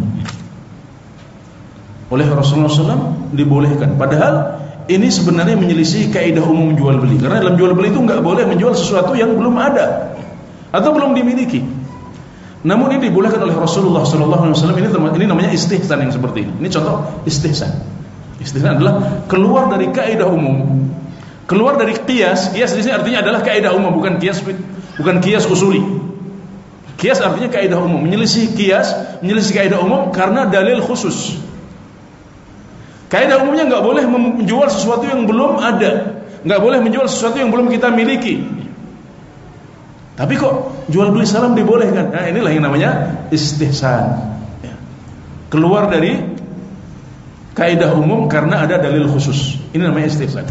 Oleh Rasulullah sallallahu alaihi wasallam dibolehkan. Padahal ini sebenarnya menyelisih kaidah umum jual beli. Karena dalam jual beli itu nggak boleh menjual sesuatu yang belum ada atau belum dimiliki. Namun ini dibolehkan oleh Rasulullah sallallahu alaihi wasallam. Ini ini namanya istihsan yang seperti ini. Ini contoh istihsan. Istihsan adalah keluar dari kaidah umum, keluar dari qiyas. Qiyas di sini artinya adalah kaidah umum, bukan qiyas bukan qiyas usuli. Qiyas artinya kaidah umum, menyelisih qiyas, menyelisih kaidah umum karena dalil khusus. Kaidah umumnya nggak boleh menjual sesuatu yang belum ada, nggak boleh menjual sesuatu yang belum kita miliki. Tapi kok jual beli salam dibolehkan? Nah, inilah yang namanya istihsan. Ya. Keluar dari kaidah umum karena ada dalil khusus. Ini namanya istihsan.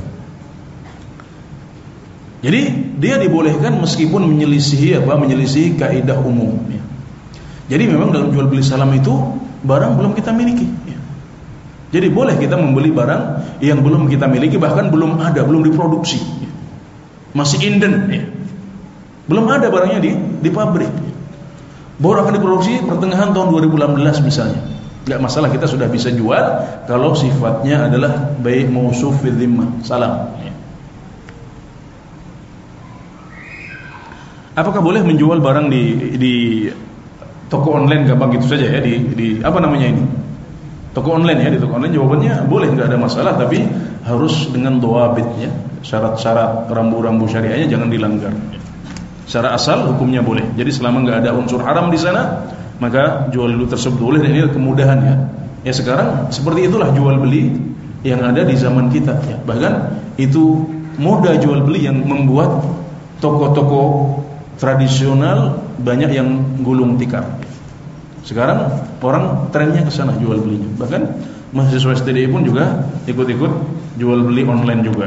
Jadi dia dibolehkan meskipun menyelisihi apa? Menyelisihi kaidah umum. Ya. Jadi memang dalam jual beli salam itu barang belum kita miliki. Ya. Jadi boleh kita membeli barang yang belum kita miliki, bahkan belum ada, belum diproduksi, masih inden, ya. Belum ada barangnya di di pabrik, baru akan diproduksi pertengahan tahun dua ribu enam belas misalnya. Gak masalah, kita sudah bisa jual kalau sifatnya adalah baik mausuf fi dhimmah, salam. Apakah boleh menjual barang di di toko online gampang gitu saja ya, di di apa namanya ini? Toko online ya, di toko online jawabannya boleh, nggak ada masalah, tapi harus dengan dhawabitnya, syarat-syarat rambu-rambu syariahnya jangan dilanggar. Secara asal hukumnya boleh. Jadi selama nggak ada unsur haram di sana, maka jual beli tersebut boleh, dan ini kemudahan ya. Ya sekarang seperti itulah jual beli yang ada di zaman kita ya. Bahkan itu moda jual beli yang membuat toko-toko tradisional banyak yang gulung tikar. Sekarang orang trennya ke sana jual belinya. Bahkan mahasiswa S T D I pun juga ikut-ikut jual beli online juga.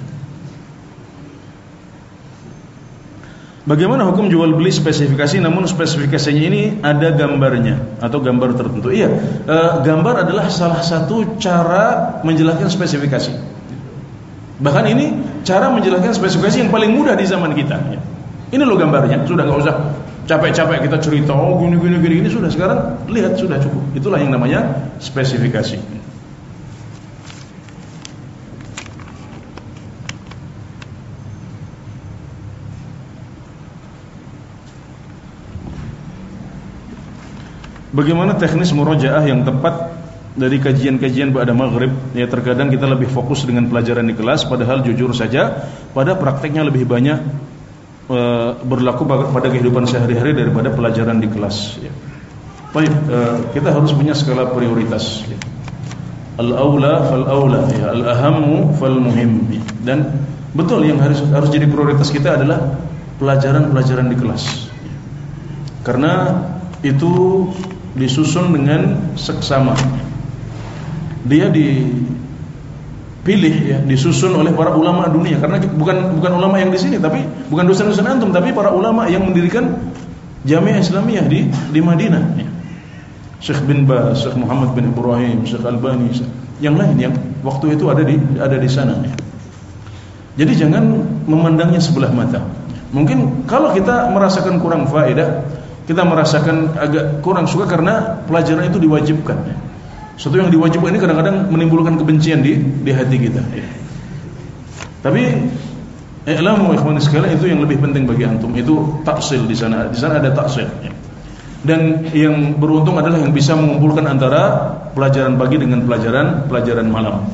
Bagaimana hukum jual beli spesifikasi, namun spesifikasinya ini ada gambarnya atau gambar tertentu? Iya, e, gambar adalah salah satu cara menjelaskan spesifikasi. Bahkan ini cara menjelaskan spesifikasi yang paling mudah di zaman kita. Ini loh gambarnya, sudah nggak usah capek-capek kita cerita, oh gini gini gini gini, sudah sekarang lihat sudah cukup. Itulah yang namanya spesifikasi. Bagaimana teknis murojaah yang tepat dari kajian-kajian ba'da maghrib? Ya, terkadang kita lebih fokus dengan pelajaran di kelas, padahal jujur saja pada prakteknya lebih banyak e, berlaku pada kehidupan sehari-hari daripada pelajaran di kelas ya. Baik, e, kita harus punya skala prioritas ya. Al-aula fal-aula ya, al-ahammu fal-muhim ya. Dan betul yang harus harus jadi prioritas kita adalah pelajaran-pelajaran di kelas ya. Karena itu disusun dengan seksama. Dia dipilih ya, disusun oleh para ulama dunia, karena bukan bukan ulama yang di sini, tapi bukan dosen-dosen antum, tapi para ulama yang mendirikan Jamiah Islamiyah di di Madinah ya. Syekh bin Baz, Syekh Muhammad bin Ibrahim, Syekh Albani, yang lain yang waktu itu ada di ada di sana. Jadi jangan memandangnya sebelah mata. Mungkin kalau kita merasakan kurang faedah, kita merasakan agak kurang suka karena pelajaran itu diwajibkan. Sesuatu yang diwajibkan ini kadang-kadang menimbulkan kebencian di di hati kita. Tapi i'lamu ikhwan sekalian, itu yang lebih penting bagi antum, itu taksil di sana. Di sana ada taksil. Dan yang beruntung adalah yang bisa mengumpulkan antara pelajaran pagi dengan pelajaran pelajaran malam.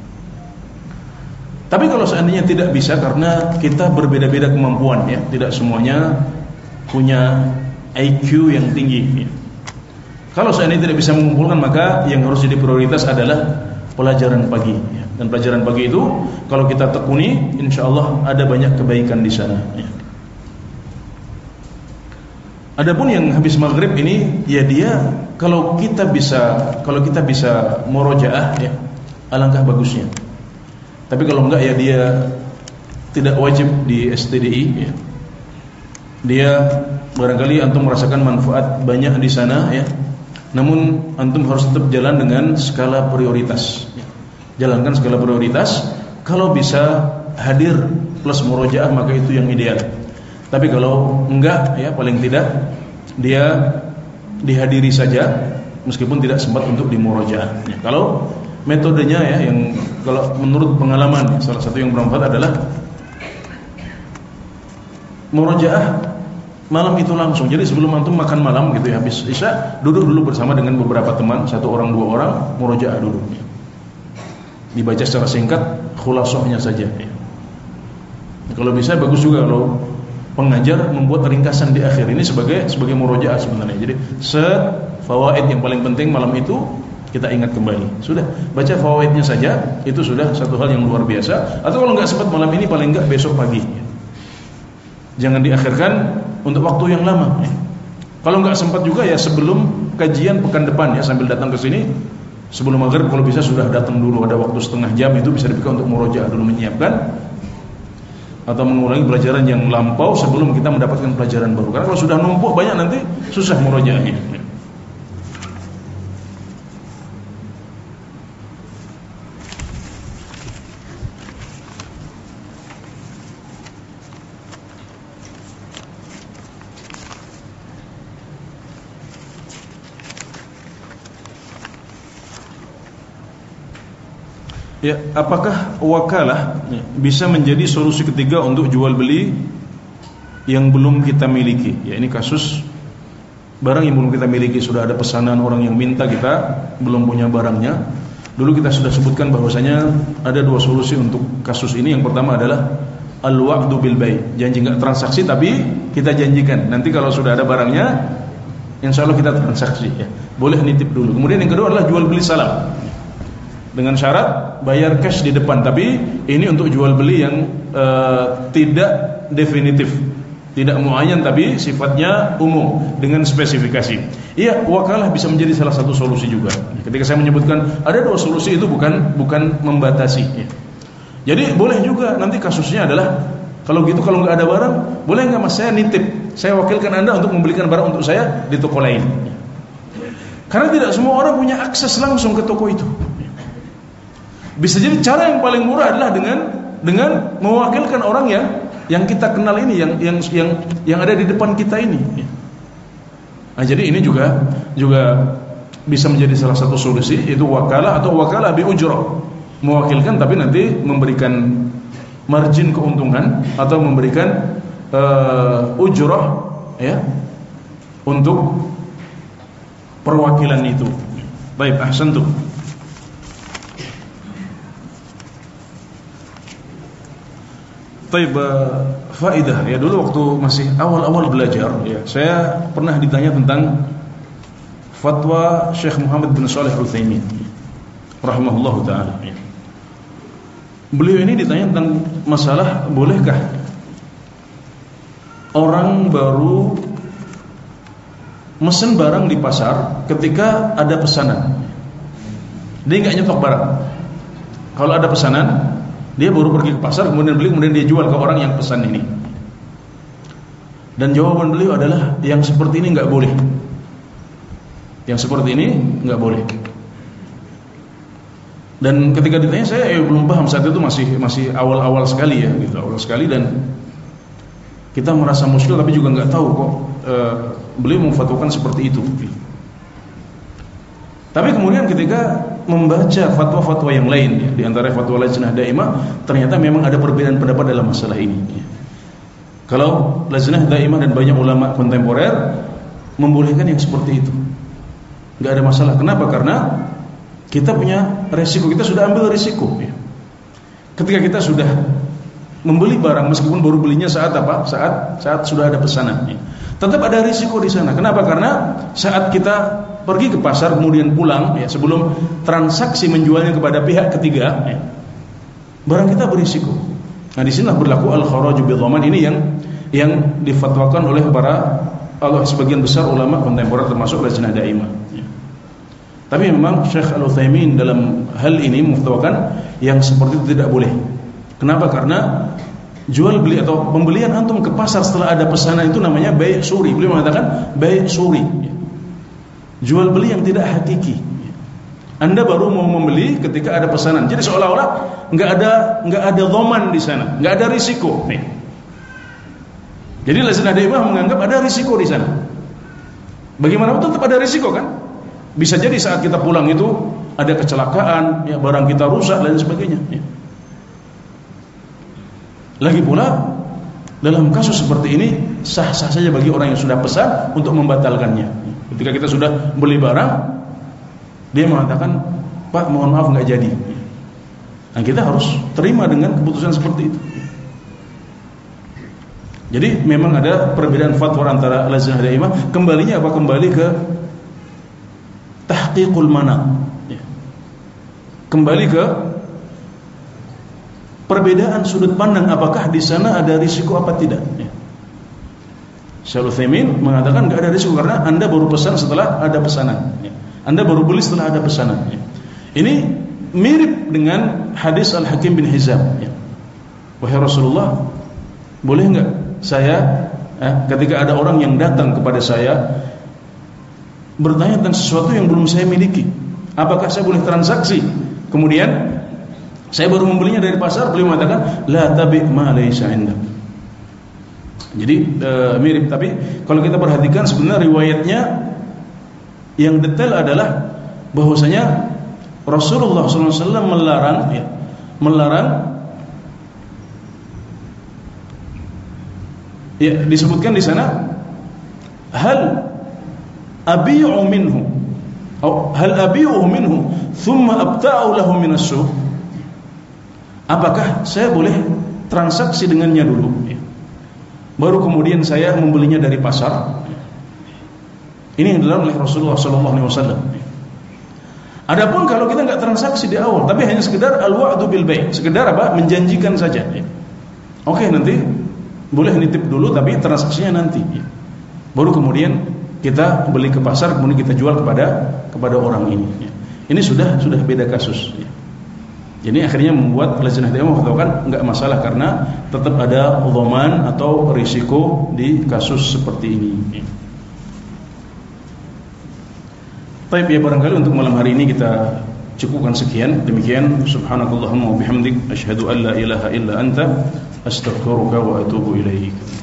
Tapi kalau seandainya tidak bisa karena kita berbeda-beda kemampuan, ya, tidak semuanya punya I Q yang tinggi. Ya. Kalau seandainya tidak bisa mengumpulkan, maka yang harus jadi prioritas adalah pelajaran pagi. Ya. Dan pelajaran pagi itu kalau kita tekuni, insya Allah ada banyak kebaikan di sana. Ya. Adapun yang habis maghrib ini, ya dia kalau kita bisa kalau kita bisa murojaah, ya, alangkah bagusnya. Tapi kalau enggak, ya dia tidak wajib di S T D I. Ya. Dia barangkali antum merasakan manfaat banyak di sana, ya. Namun antum harus tetap jalan dengan skala prioritas. Ya. Jalankan skala prioritas. Kalau bisa hadir plus murojaah, maka itu yang ideal. Tapi kalau enggak, ya paling tidak dia dihadiri saja meskipun tidak sempat untuk dimurojaah. Ya, kalau metodenya, ya, yang kalau menurut pengalaman, salah satu yang bermanfaat adalah murojaah malam itu langsung. Jadi sebelum antum makan malam gitu, ya, habis isya duduk dulu bersama dengan beberapa teman, satu orang dua orang, murojaah dulu. Ya. Dibaca secara singkat, khulasahnya saja. Ya. Kalau bisa bagus juga kalau pengajar membuat ringkasan di akhir. Ini sebagai sebagai murojaah sebenarnya. Jadi set fawaid yang paling penting malam itu kita ingat kembali. Sudah, baca fawaidnya saja, itu sudah satu hal yang luar biasa. Atau kalau nggak sempat malam ini, paling nggak besok pagi. Jangan diakhirkan untuk waktu yang lama. Kalau nggak sempat juga, ya sebelum kajian pekan depan, ya sambil datang ke sini sebelum maghrib, kalau bisa sudah datang dulu, ada waktu setengah jam, itu bisa dipakai untuk murojaah dulu, menyiapkan atau mengulangi pelajaran yang lampau sebelum kita mendapatkan pelajaran baru. Karena kalau sudah numpuk banyak, nanti susah murojaahnya. Ya, apakah wakalah bisa menjadi solusi ketiga untuk jual beli yang belum kita miliki? Ya, ini kasus barang yang belum kita miliki, sudah ada pesanan orang yang minta, kita belum punya barangnya. Dulu kita sudah sebutkan bahwasanya ada dua solusi untuk kasus ini. Yang pertama adalah al-wa'du bil bai', janji enggak transaksi tapi kita janjikan nanti kalau sudah ada barangnya insya Allah kita transaksi, ya. Boleh nitip dulu. Kemudian yang kedua adalah jual beli salam, dengan syarat bayar cash di depan, tapi ini untuk jual beli yang uh, tidak definitif, tidak muayyan, tapi sifatnya umum dengan spesifikasi. Iya, wakalah bisa menjadi salah satu solusi juga. Ketika saya menyebutkan ada dua solusi, itu bukan bukan membatasi. Ya. Jadi boleh juga nanti kasusnya adalah kalau gitu, kalau nggak ada barang, boleh nggak mas saya nitip, saya wakilkan anda untuk membelikan barang untuk saya di toko lain. Karena tidak semua orang punya akses langsung ke toko itu. Bisa jadi cara yang paling murah adalah dengan dengan mewakilkan orang yang yang kita kenal ini, yang yang yang yang ada di depan kita ini. Nah, jadi ini juga juga bisa menjadi salah satu solusi, yaitu wakalah atau wakalah bi ujrah. Mewakilkan tapi nanti memberikan margin keuntungan atau memberikan uh, ujrah, ya, untuk perwakilan itu. Baik, ahsantum. Taib, faidah, ya, dulu waktu masih awal-awal belajar, ya, saya pernah ditanya tentang fatwa Syekh Muhammad bin Shalih Al-Utsaimin rahimahullahu taala. Ya. Beliau ini ditanya tentang masalah bolehkah orang baru mesen barang di pasar ketika ada pesanan. Dia nggak nyetok barang. Kalau ada pesanan, dia baru pergi ke pasar, kemudian beli, kemudian dia jual ke orang yang pesan ini. Dan jawaban beliau adalah yang seperti ini nggak boleh. Yang seperti ini nggak boleh. Dan ketika ditanya saya ya belum paham, saat itu masih masih awal-awal sekali ya, gitu, awal sekali, dan kita merasa muskil tapi juga nggak tahu kok e, beliau memfatwakan seperti itu. Tapi kemudian ketika membaca fatwa-fatwa yang lain ya, di antara fatwa Lajnah Daimah, ternyata memang ada perbedaan pendapat dalam masalah ini. Ya. Kalau Lajnah Daimah dan banyak ulama kontemporer membolehkan yang seperti itu, nggak ada masalah. Kenapa? Karena kita punya resiko, kita sudah ambil resiko. Ya. Ketika kita sudah membeli barang, meskipun baru belinya saat apa? Saat saat sudah ada pesanan. Ya. Tetap ada risiko di sana. Kenapa? Karena saat kita pergi ke pasar kemudian pulang, ya, sebelum transaksi menjualnya kepada pihak ketiga, ya, barang kita berisiko. Nah, di sinilah berlaku al-kharaju bil dhaman ini yang yang difatwakan oleh para Allah sebagian besar ulama kontemporer termasuk Lajnah Daimah. Ya. Tapi memang Syekh Al-Utsaimin dalam hal ini memfatwakan yang seperti itu tidak boleh. Kenapa? Karena jual beli atau pembelian antum ke pasar setelah ada pesanan itu namanya bai' suri. Beliau mengatakan bai' suri. Jual beli yang tidak hakiki. Anda baru mau membeli ketika ada pesanan. Jadi seolah-olah nggak ada nggak ada dhaman di sana, nggak ada risiko. Nih. Jadi Lajnah Daimah menganggap ada risiko di sana. Bagaimanapun tetap ada risiko kan? Bisa jadi saat kita pulang itu ada kecelakaan, ya, barang kita rusak dan sebagainya. Ya. Lagi pula dalam kasus seperti ini sah-sah saja bagi orang yang sudah pesan untuk membatalkannya. Ketika kita sudah beli barang, dia mengatakan, Pak mohon maaf nggak jadi. Nah, kita harus terima dengan keputusan seperti itu. Jadi memang ada perbedaan fatwa antara Lajnah Daimah. Kembalinya apa? Kembali ke tahqiqul mana. Kembali ke perbedaan sudut pandang, apakah di sana ada risiko apa tidak. Syekh Utsaimin mengatakan enggak ada risiko karena Anda baru pesan setelah ada pesanan. Anda baru beli setelah ada pesanan. Ini mirip dengan hadis Al-Hakim bin Hizam. Wahai Rasulullah, boleh enggak saya eh, ketika ada orang yang datang kepada saya bertanya tentang sesuatu yang belum saya miliki, apakah saya boleh transaksi? Kemudian saya baru membelinya dari pasar, beliau mengatakan la tabi' ma laysa 'indak. Jadi e, mirip, tapi kalau kita perhatikan sebenarnya riwayatnya yang detail adalah bahwasanya Rasulullah sallallahu alaihi wasallam melarang ya, melarang ya, disebutkan di sana hal abi'u minhu atau hal abi'u minhu thumma abta'u lahu min as-suq. Apakah saya boleh transaksi dengannya dulu ya, baru kemudian saya membelinya dari pasar? Ini yang dilarang oleh Rasulullah sallallahu alaihi wasallam. Adapun kalau kita enggak transaksi di awal, tapi hanya sekedar al-wa'du bil bai', sekedar apa? Menjanjikan saja ya. Oke, nanti boleh nitip dulu tapi transaksinya nanti ya. Baru kemudian kita beli ke pasar, kemudian kita jual kepada kepada orang ini ya. Ini sudah sudah beda kasus ya. Jadi akhirnya membuat Lajnah Daimah mengatakan enggak masalah karena tetap ada dhaman atau risiko di kasus seperti ini. Baik, ya barangkali untuk malam hari ini kita cukupkan sekian. Demikian, subhanakallahumma wa bihamdik asyhadu an la ilaha illa anta astaghfiruka wa atubu ilaik.